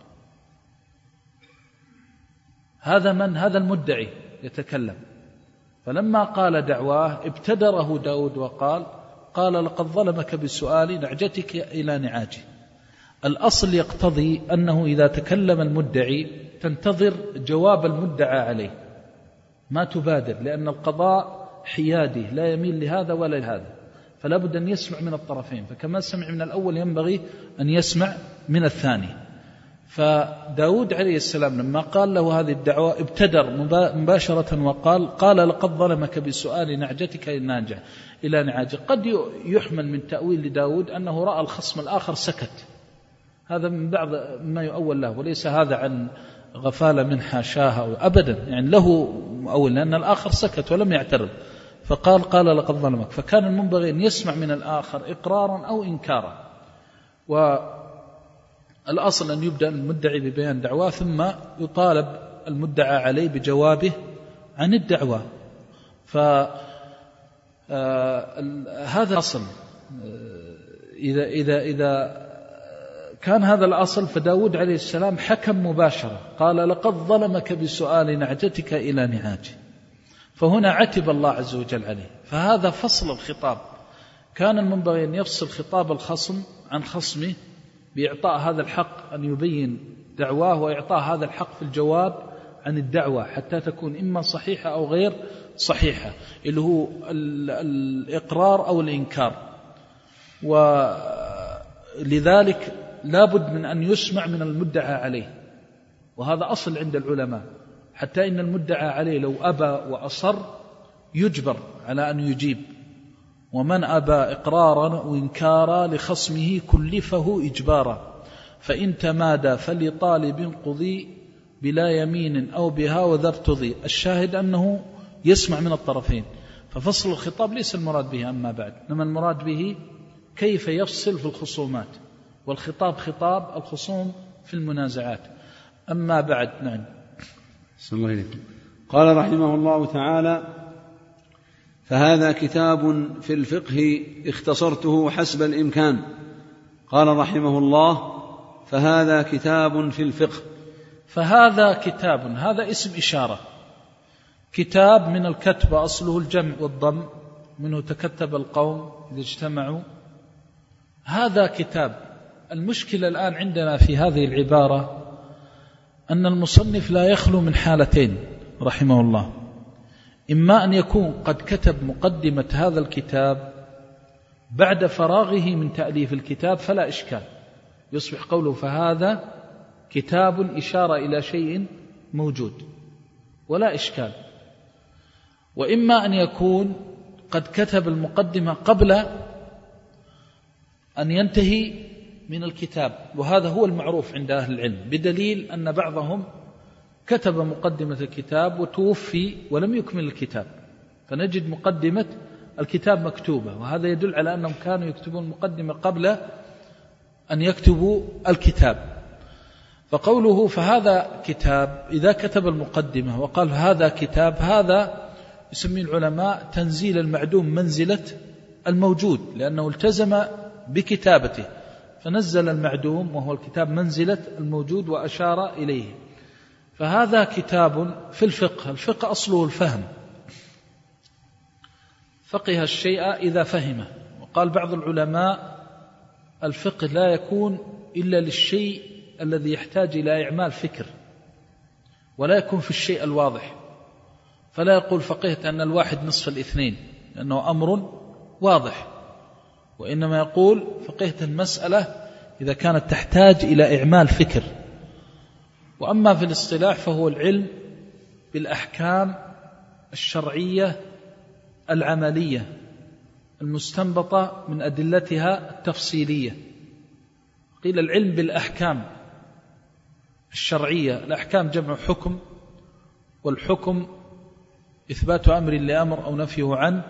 هذا من؟ هذا المدعي يتكلم. فلما قال دعواه ابتدره داود وقال قال لقد ظلمك بسؤال نعجتك إلى نعاجه. الأصل يقتضي أنه إذا تكلم المدعي تنتظر جواب المدعى عليه، ما تبادر، لأن القضاء حيادي لا يميل لهذا ولا لهذا، فلا بد أن يسمع من الطرفين، فكما سمع من الأول ينبغي أن يسمع من الثاني. فداود عليه السلام لما قال له هذه الدعوة ابتدر مباشرة وقال قال لقد ظلمك بسؤال نعجتك إلى نعاجه. قد يحمل من تأويل لداود أنه رأى الخصم الآخر سكت، هذا من بعض ما يؤول له، وليس هذا عن غفالة من حاشاها أبدا، يعني له مؤول لأن الآخر سكت ولم يعترض، فقال قال لقد ظلمك. فكان المنبغي أن يسمع من الآخر إقرارا أو إنكارا، والأصل أن يبدأ المدعي ببيان دعواه ثم يطالب المدعى عليه بجوابه عن الدعوة. فهذا الأصل. إذا, إذا, إذا كان هذا الأصل فداود عليه السلام حكم مباشرة قال لقد ظلمك بسؤال نعجتك إلى نعاجه، فهنا عتب الله عز وجل عليه. فهذا فصل الخطاب. كان المنبغي أن يفصل خطاب الخصم عن خصمه بإعطاء هذا الحق أن يبين دعواه، وإعطاء هذا الحق في الجواب عن الدعوة حتى تكون إما صحيحة أو غير صحيحة، اللي هو الإقرار أو الإنكار. ولذلك لا بد من أن يسمع من المدعى عليه، وهذا أصل عند العلماء، حتى إن المدعى عليه لو أبى وأصر يجبر على أن يجيب، ومن أبى إقرارا وإنكارا لخصمه كلفه إجبارا، فإن تمادى فلطالب قضي بلا يمين أو بها وذا ارتضي. الشاهد أنه يسمع من الطرفين. ففصل الخطاب ليس المراد به أما بعد، إنما المراد به كيف يفصل في الخصومات، والخطاب خطاب الخصوم في المنازعات. أما بعد. نعم. السلام عليكم. قال رحمه الله تعالى: فهذا كتاب في الفقه اختصرته حسب الإمكان. قال رحمه الله: فهذا كتاب في الفقه. فهذا كتاب، هذا اسم إشارة. كتاب من الكتب أصله الجمع والضم، منه تكتب القوم إذا اجتمعوا. هذا كتاب. المشكلة الآن عندنا في هذه العبارة أن المصنف لا يخلو من حالتين رحمه الله: إما أن يكون قد كتب مقدمة هذا الكتاب بعد فراغه من تأليف الكتاب فلا إشكال، يصبح قوله فهذا كتاب إشارة إلى شيء موجود ولا إشكال. وإما أن يكون قد كتب المقدمة قبل أن ينتهي من الكتاب، وهذا هو المعروف عند أهل العلم، بدليل أن بعضهم كتب مقدمة الكتاب وتوفي ولم يكمل الكتاب، فنجد مقدمة الكتاب مكتوبة، وهذا يدل على أنهم كانوا يكتبون المقدمة قبل أن يكتبوا الكتاب. فقوله فهذا كتاب، إذا كتب المقدمة وقال هذا كتاب، هذا يسميه العلماء تنزيل المعدوم منزلة الموجود، لأنه التزم بكتابته فنزل المعدوم وهو الكتاب منزلة الموجود وأشار إليه. فهذا كتاب في الفقه. الفقه أصله الفهم، فقه الشيء إذا فهمه. وقال بعض العلماء الفقه لا يكون إلا للشيء الذي يحتاج إلى إعمال فكر، ولا يكون في الشيء الواضح. فلا يقول فقهت أن الواحد نصف الاثنين لأنه أمر واضح، وإنما يقول فقهت المسألة إذا كانت تحتاج إلى إعمال فكر. وأما في الاصطلاح فهو العلم بالأحكام الشرعية العملية المستنبطة من أدلتها التفصيلية. قيل العلم بالأحكام الشرعية، الأحكام جمع حكم، والحكم إثبات أمر لأمر أو نفيه عنه،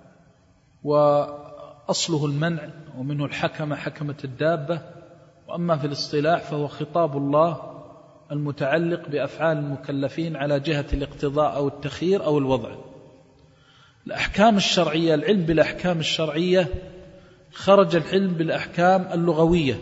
وأصله المنع، ومنه الحكم حكمة الدابة. وأما في الاصطلاح فهو خطاب الله المتعلق بأفعال المكلفين على جهة الاقتضاء أو التخيير أو الوضع. الأحكام الشرعية، العلم بالأحكام الشرعية خرج العلم بالأحكام اللغوية،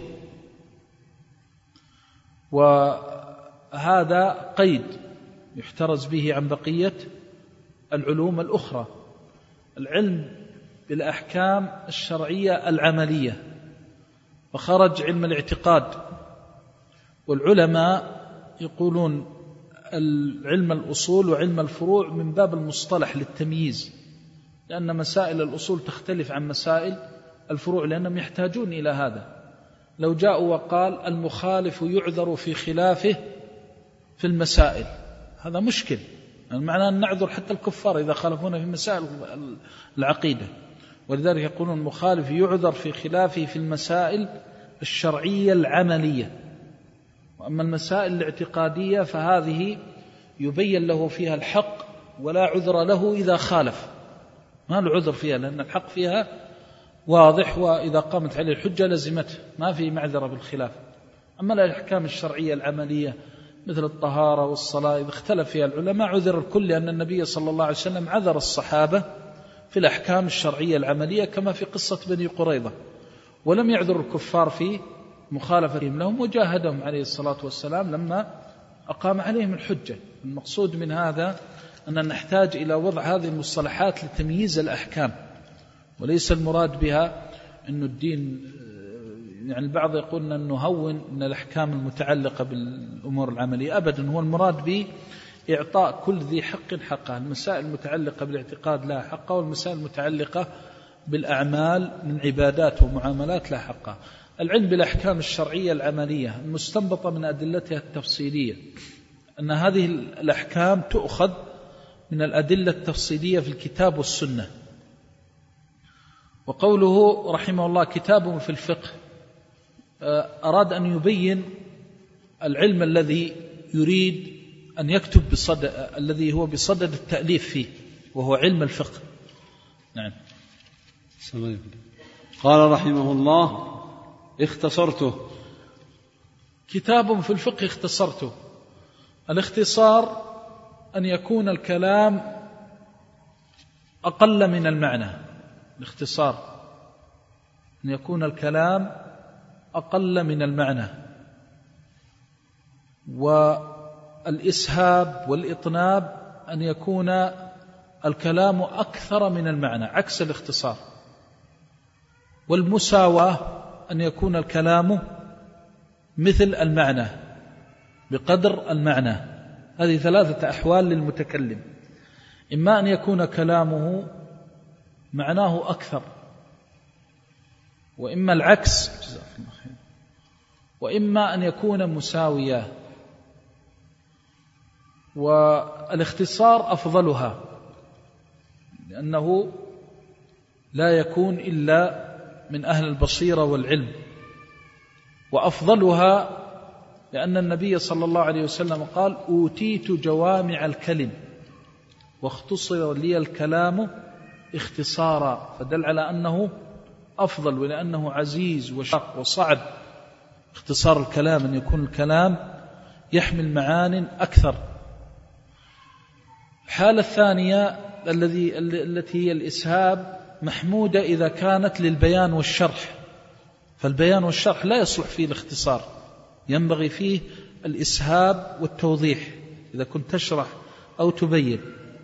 وهذا قيد يحترز به عن بقية العلوم الأخرى. العلم بالأحكام الشرعية العملية، وخرج علم الاعتقاد. والعلماء يقولون العلم الأصول وعلم الفروع من باب المصطلح للتمييز، لأن مسائل الأصول تختلف عن مسائل الفروع، لأنهم يحتاجون إلى هذا. لو جاءوا وقال المخالف يعذر في خلافه في المسائل، هذا مشكل، المعنى أن نعذر حتى الكفار إذا خالفونا في مسائل العقيدة. ولذلك يقولون المخالف يعذر في خلافه في المسائل الشرعية العملية. وأما المسائل الاعتقادية فهذه يبين له فيها الحق ولا عذر له إذا خالف، ما له عذر فيها لأن الحق فيها واضح، وإذا قامت عليه الحجة لزمته، ما في معذرة بالخلاف. أما الأحكام الشرعية العملية مثل الطهارة والصلاة إذا اختلف فيها العلماء عذر الكل، لأن النبي صلى الله عليه وسلم عذر الصحابة في الأحكام الشرعية العملية كما في قصة بني قريظة، ولم يعذر الكفار في مخالفتهم لهم، وجاهدهم عليه الصلاة والسلام لما أقام عليهم الحجة. المقصود من هذا أن نحتاج إلى وضع هذه المصطلحات لتمييز الأحكام، وليس المراد بها أن الدين، يعني البعض يقول أن نهون أن الأحكام المتعلقة بالأمور العملية، أبدا، هو المراد بإعطاء كل ذي حق حقه. المسائل المتعلقة بالاعتقاد لها حقه، والمسائل المتعلقة بالأعمال من عبادات ومعاملات لها حقها. العلم بالأحكام الشرعية العملية المستنبطة من أدلتها التفصيلية، أن هذه الأحكام تؤخذ من الأدلة التفصيلية في الكتاب والسنة. وقوله رحمه الله كتاب في الفقه، أراد أن يبين العلم الذي يريد أن يكتب بصدد، الذي هو بصدد التأليف فيه، وهو علم الفقه. نعم. قال رحمه الله اختصرته. كتاب في الفقه اختصرته. الاختصار أن يكون الكلام أقل من المعنى، باختصار أن يكون الكلام أقل من المعنى. والإسهاب والإطناب أن يكون الكلام أكثر من المعنى عكس الاختصار. والمساواة أن يكون الكلام مثل المعنى بقدر المعنى. هذه ثلاثة أحوال للمتكلم، إما أن يكون كلامه معناه أكثر، وإما العكس، وإما أن يكون مساويا. والاختصار أفضلها، لأنه لا يكون إلا من أهل البصيرة والعلم، وأفضلها لأن النبي صلى الله عليه وسلم قال: أوتيت جوامع الكلم واختصر لي الكلام اختصارا، فدل على أنه أفضل، ولأنه عزيز وشاق وصعب اختصار الكلام، أن يكون الكلام يحمل معان أكثر. الحالة الثانية الذي التي هي الإسهاب محمودة إذا كانت للبيان والشرح، فالبيان والشرح لا يصلح فيه الاختصار، ينبغي فيه الإسهاب والتوضيح إذا كنت تشرح أو تبين.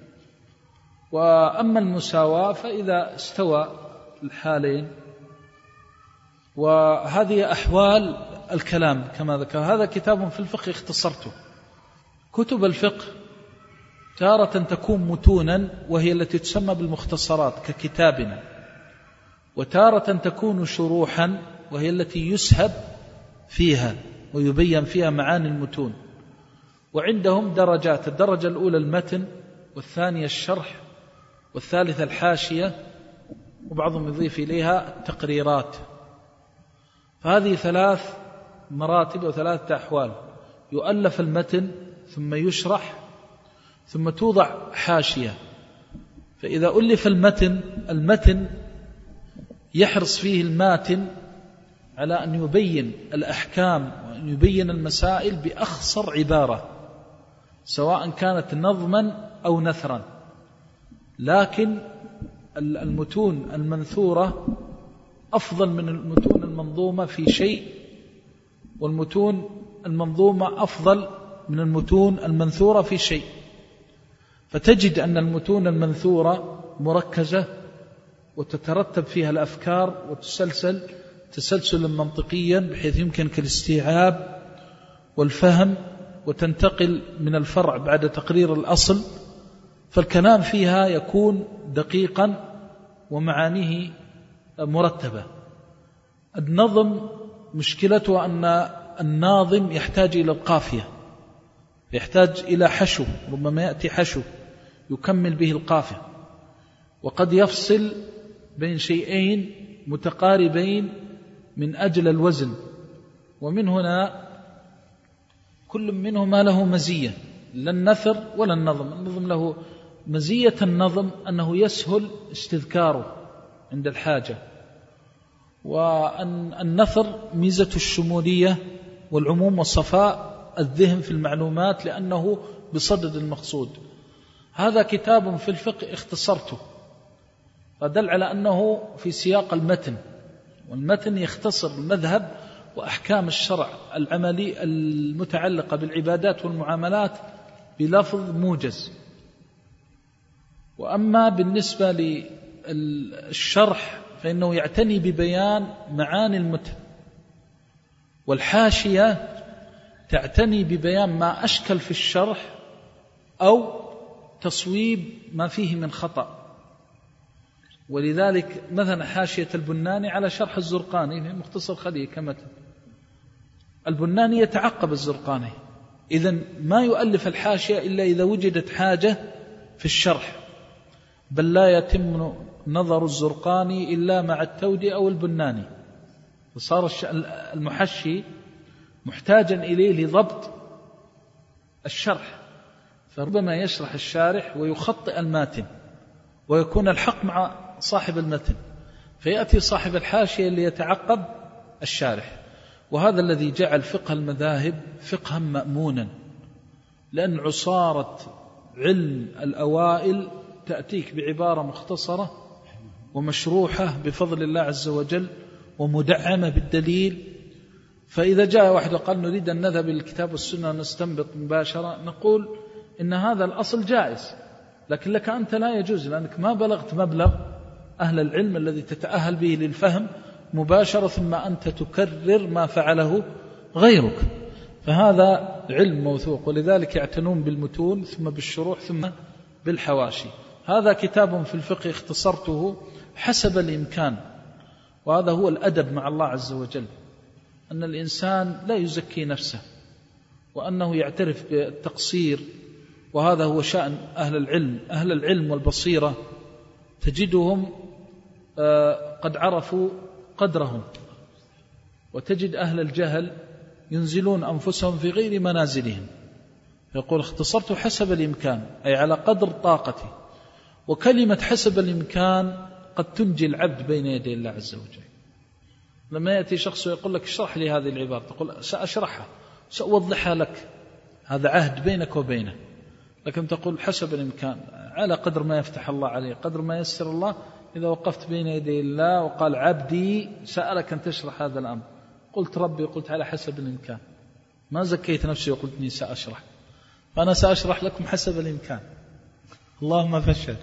وأما المساواة فإذا استوى الحالين. وهذه أحوال الكلام كما ذكر. هذا كتاب في الفقه اختصرته. كتب الفقه تارة تكون متونا وهي التي تسمى بالمختصرات ككتابنا، وتارة تكون شروحا وهي التي يسهب فيها ويبين فيها معاني المتون. وعندهم درجات: الدرجة الأولى المتن، والثانية الشرح، والثالثة الحاشية، وبعضهم يضيف إليها التقريرات. فهذه ثلاث مراتب وثلاثة أحوال: يؤلف المتن ثم يشرح ثم توضع حاشية. فإذا ألف المتن المتن يحرص فيه الماتن على أن يبين الأحكام وأن يبين المسائل بأخصر عبارة، سواء كانت نظما أو نثرا. لكن المتون المنثورة أفضل من المتون المنظومة في شيء، والمتون المنظومة أفضل من المتون المنثورة في شيء. فتجد أن المتون المنثورة مركزة وتترتب فيها الأفكار وتسلسل تسلسلا منطقيا بحيث يمكنك الاستيعاب والفهم، وتنتقل من الفرع بعد تقرير الأصل، فالكلام فيها يكون دقيقا ومعانيه مرتبة. النظم مشكلته أن الناظم يحتاج إلى القافية، يحتاج إلى حشو، ربما يأتي حشو يكمل به القافية، وقد يفصل بين شيئين متقاربين من أجل الوزن. ومن هنا كل منهما له مزية، لا النثر ولا النظم. النظم له مزية النظم أنه يسهل استذكاره عند الحاجة، وأن النثر ميزة الشمولية والعموم وصفاء الذهن في المعلومات لأنه بصدد المقصود. هذا كتاب في الفقه اختصرته، فدل على أنه في سياق المتن، والمتن يختصر المذهب وأحكام الشرع العملي المتعلقة بالعبادات والمعاملات بلفظ موجز. وأما بالنسبة للشرح فإنه يعتني ببيان معاني المتن، والحاشية تعتني ببيان ما أشكل في الشرح أو تصويب ما فيه من خطأ. ولذلك مثلا حاشية البناني على شرح الزرقاني في مختصر خليل كمتن، البناني يتعقب الزرقاني، إذن ما يؤلف الحاشية إلا إذا وجدت حاجة في الشرح، بل لا يتم نظر الزرقاني إلا مع التودي أو البناني، فصار المحشي محتاجا إليه لضبط الشرح، فربما يشرح الشارح ويخطئ الماتن ويكون الحق مع صاحب المتن، فيأتي صاحب الحاشية اللي يتعقب الشارح. وهذا الذي جعل فقه المذاهب فقها مأمونا، لأن عصارة علم الأوائل تأتيك بعبارة مختصرة ومشروحة بفضل الله عز وجل ومدعمة بالدليل. فإذا جاء واحد وقال نريد أن نذهب إلى الكتاب والسنة نستنبط مباشرة، نقول إن هذا الأصل جائز، لكن لك أنت لا يجوز، لأنك ما بلغت مبلغ أهل العلم الذي تتأهل به للفهم مباشرة، ثم أنت تكرر ما فعله غيرك. فهذا علم موثوق، ولذلك يعتنون بالمتون ثم بالشروح ثم بالحواشي. هذا كتاب في الفقه اختصرته حسب الإمكان، وهذا هو الأدب مع الله عز وجل، أن الإنسان لا يزكي نفسه وأنه يعترف بالتقصير، وهذا هو شأن أهل العلم. أهل العلم والبصيرة تجدهم قد عرفوا قدرهم، وتجد أهل الجهل ينزلون أنفسهم في غير منازلهم. يقول اختصرت حسب الإمكان، أي على قدر طاقتي. وكلمة حسب الإمكان قد تنجي العبد بين يدي الله عز وجل. لما يأتي شخص ويقول لك اشرح لي هذه العبارة، تقول سأشرحها سأوضحها لك، هذا عهد بينك وبينه. لكن تقول حسب الإمكان، على قدر ما يفتح الله عليه، قدر ما يسر الله. إذا وقفت بين يدي الله وقال عبدي سألك أن تشرح هذا الأمر، قلت ربي، قلت على حسب الإمكان، ما زكيت نفسي وقلت إني سأشرح. فأنا سأشرح لكم حسب الإمكان، اللهم فشل.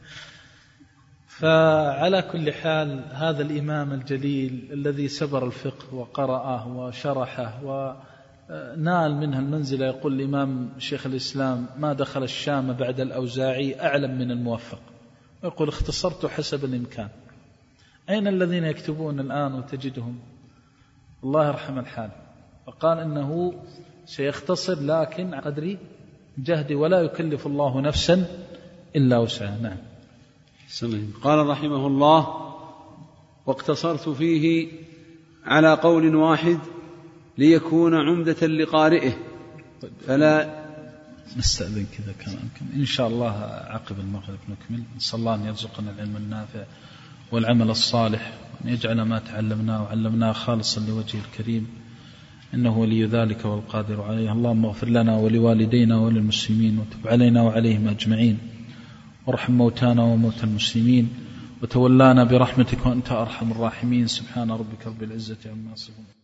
فعلى كل حال هذا الإمام الجليل الذي سبر الفقه وقرأه وشرحه ونال منها المنزلة، يقول الإمام شيخ الإسلام ما دخل الشام بعد الأوزاعي أعلم من الموفق، ويقول اختصرت حسب الإمكان. أين الذين يكتبون الآن وتجدهم الله يرحم الحال؟ فقال إنه سيختصر لكن قدري جهدي ولا يكلف الله نفسا إلا وسعها. نعم. قال رحمه الله واقتصرت فيه على قول واحد ليكون عمدة لقارئه فلا. نستأذن كذا كلامكم إن شاء الله عقب المغرب نكمل. نسأل الله أن يرزقنا العلم النافع والعمل الصالح، وأن يجعل ما تعلمناه وعلمناه خالصا لوجهه الكريم، إنه ولي ذلك والقادر عليه. اللهم اغفر لنا ولوالدينا وللمسلمين، وتب علينا وعليهم أجمعين، وارحم موتانا وموتى المسلمين، وتولانا برحمتك وأنت أرحم الراحمين. سبحان ربك رب العزة عما يصفون.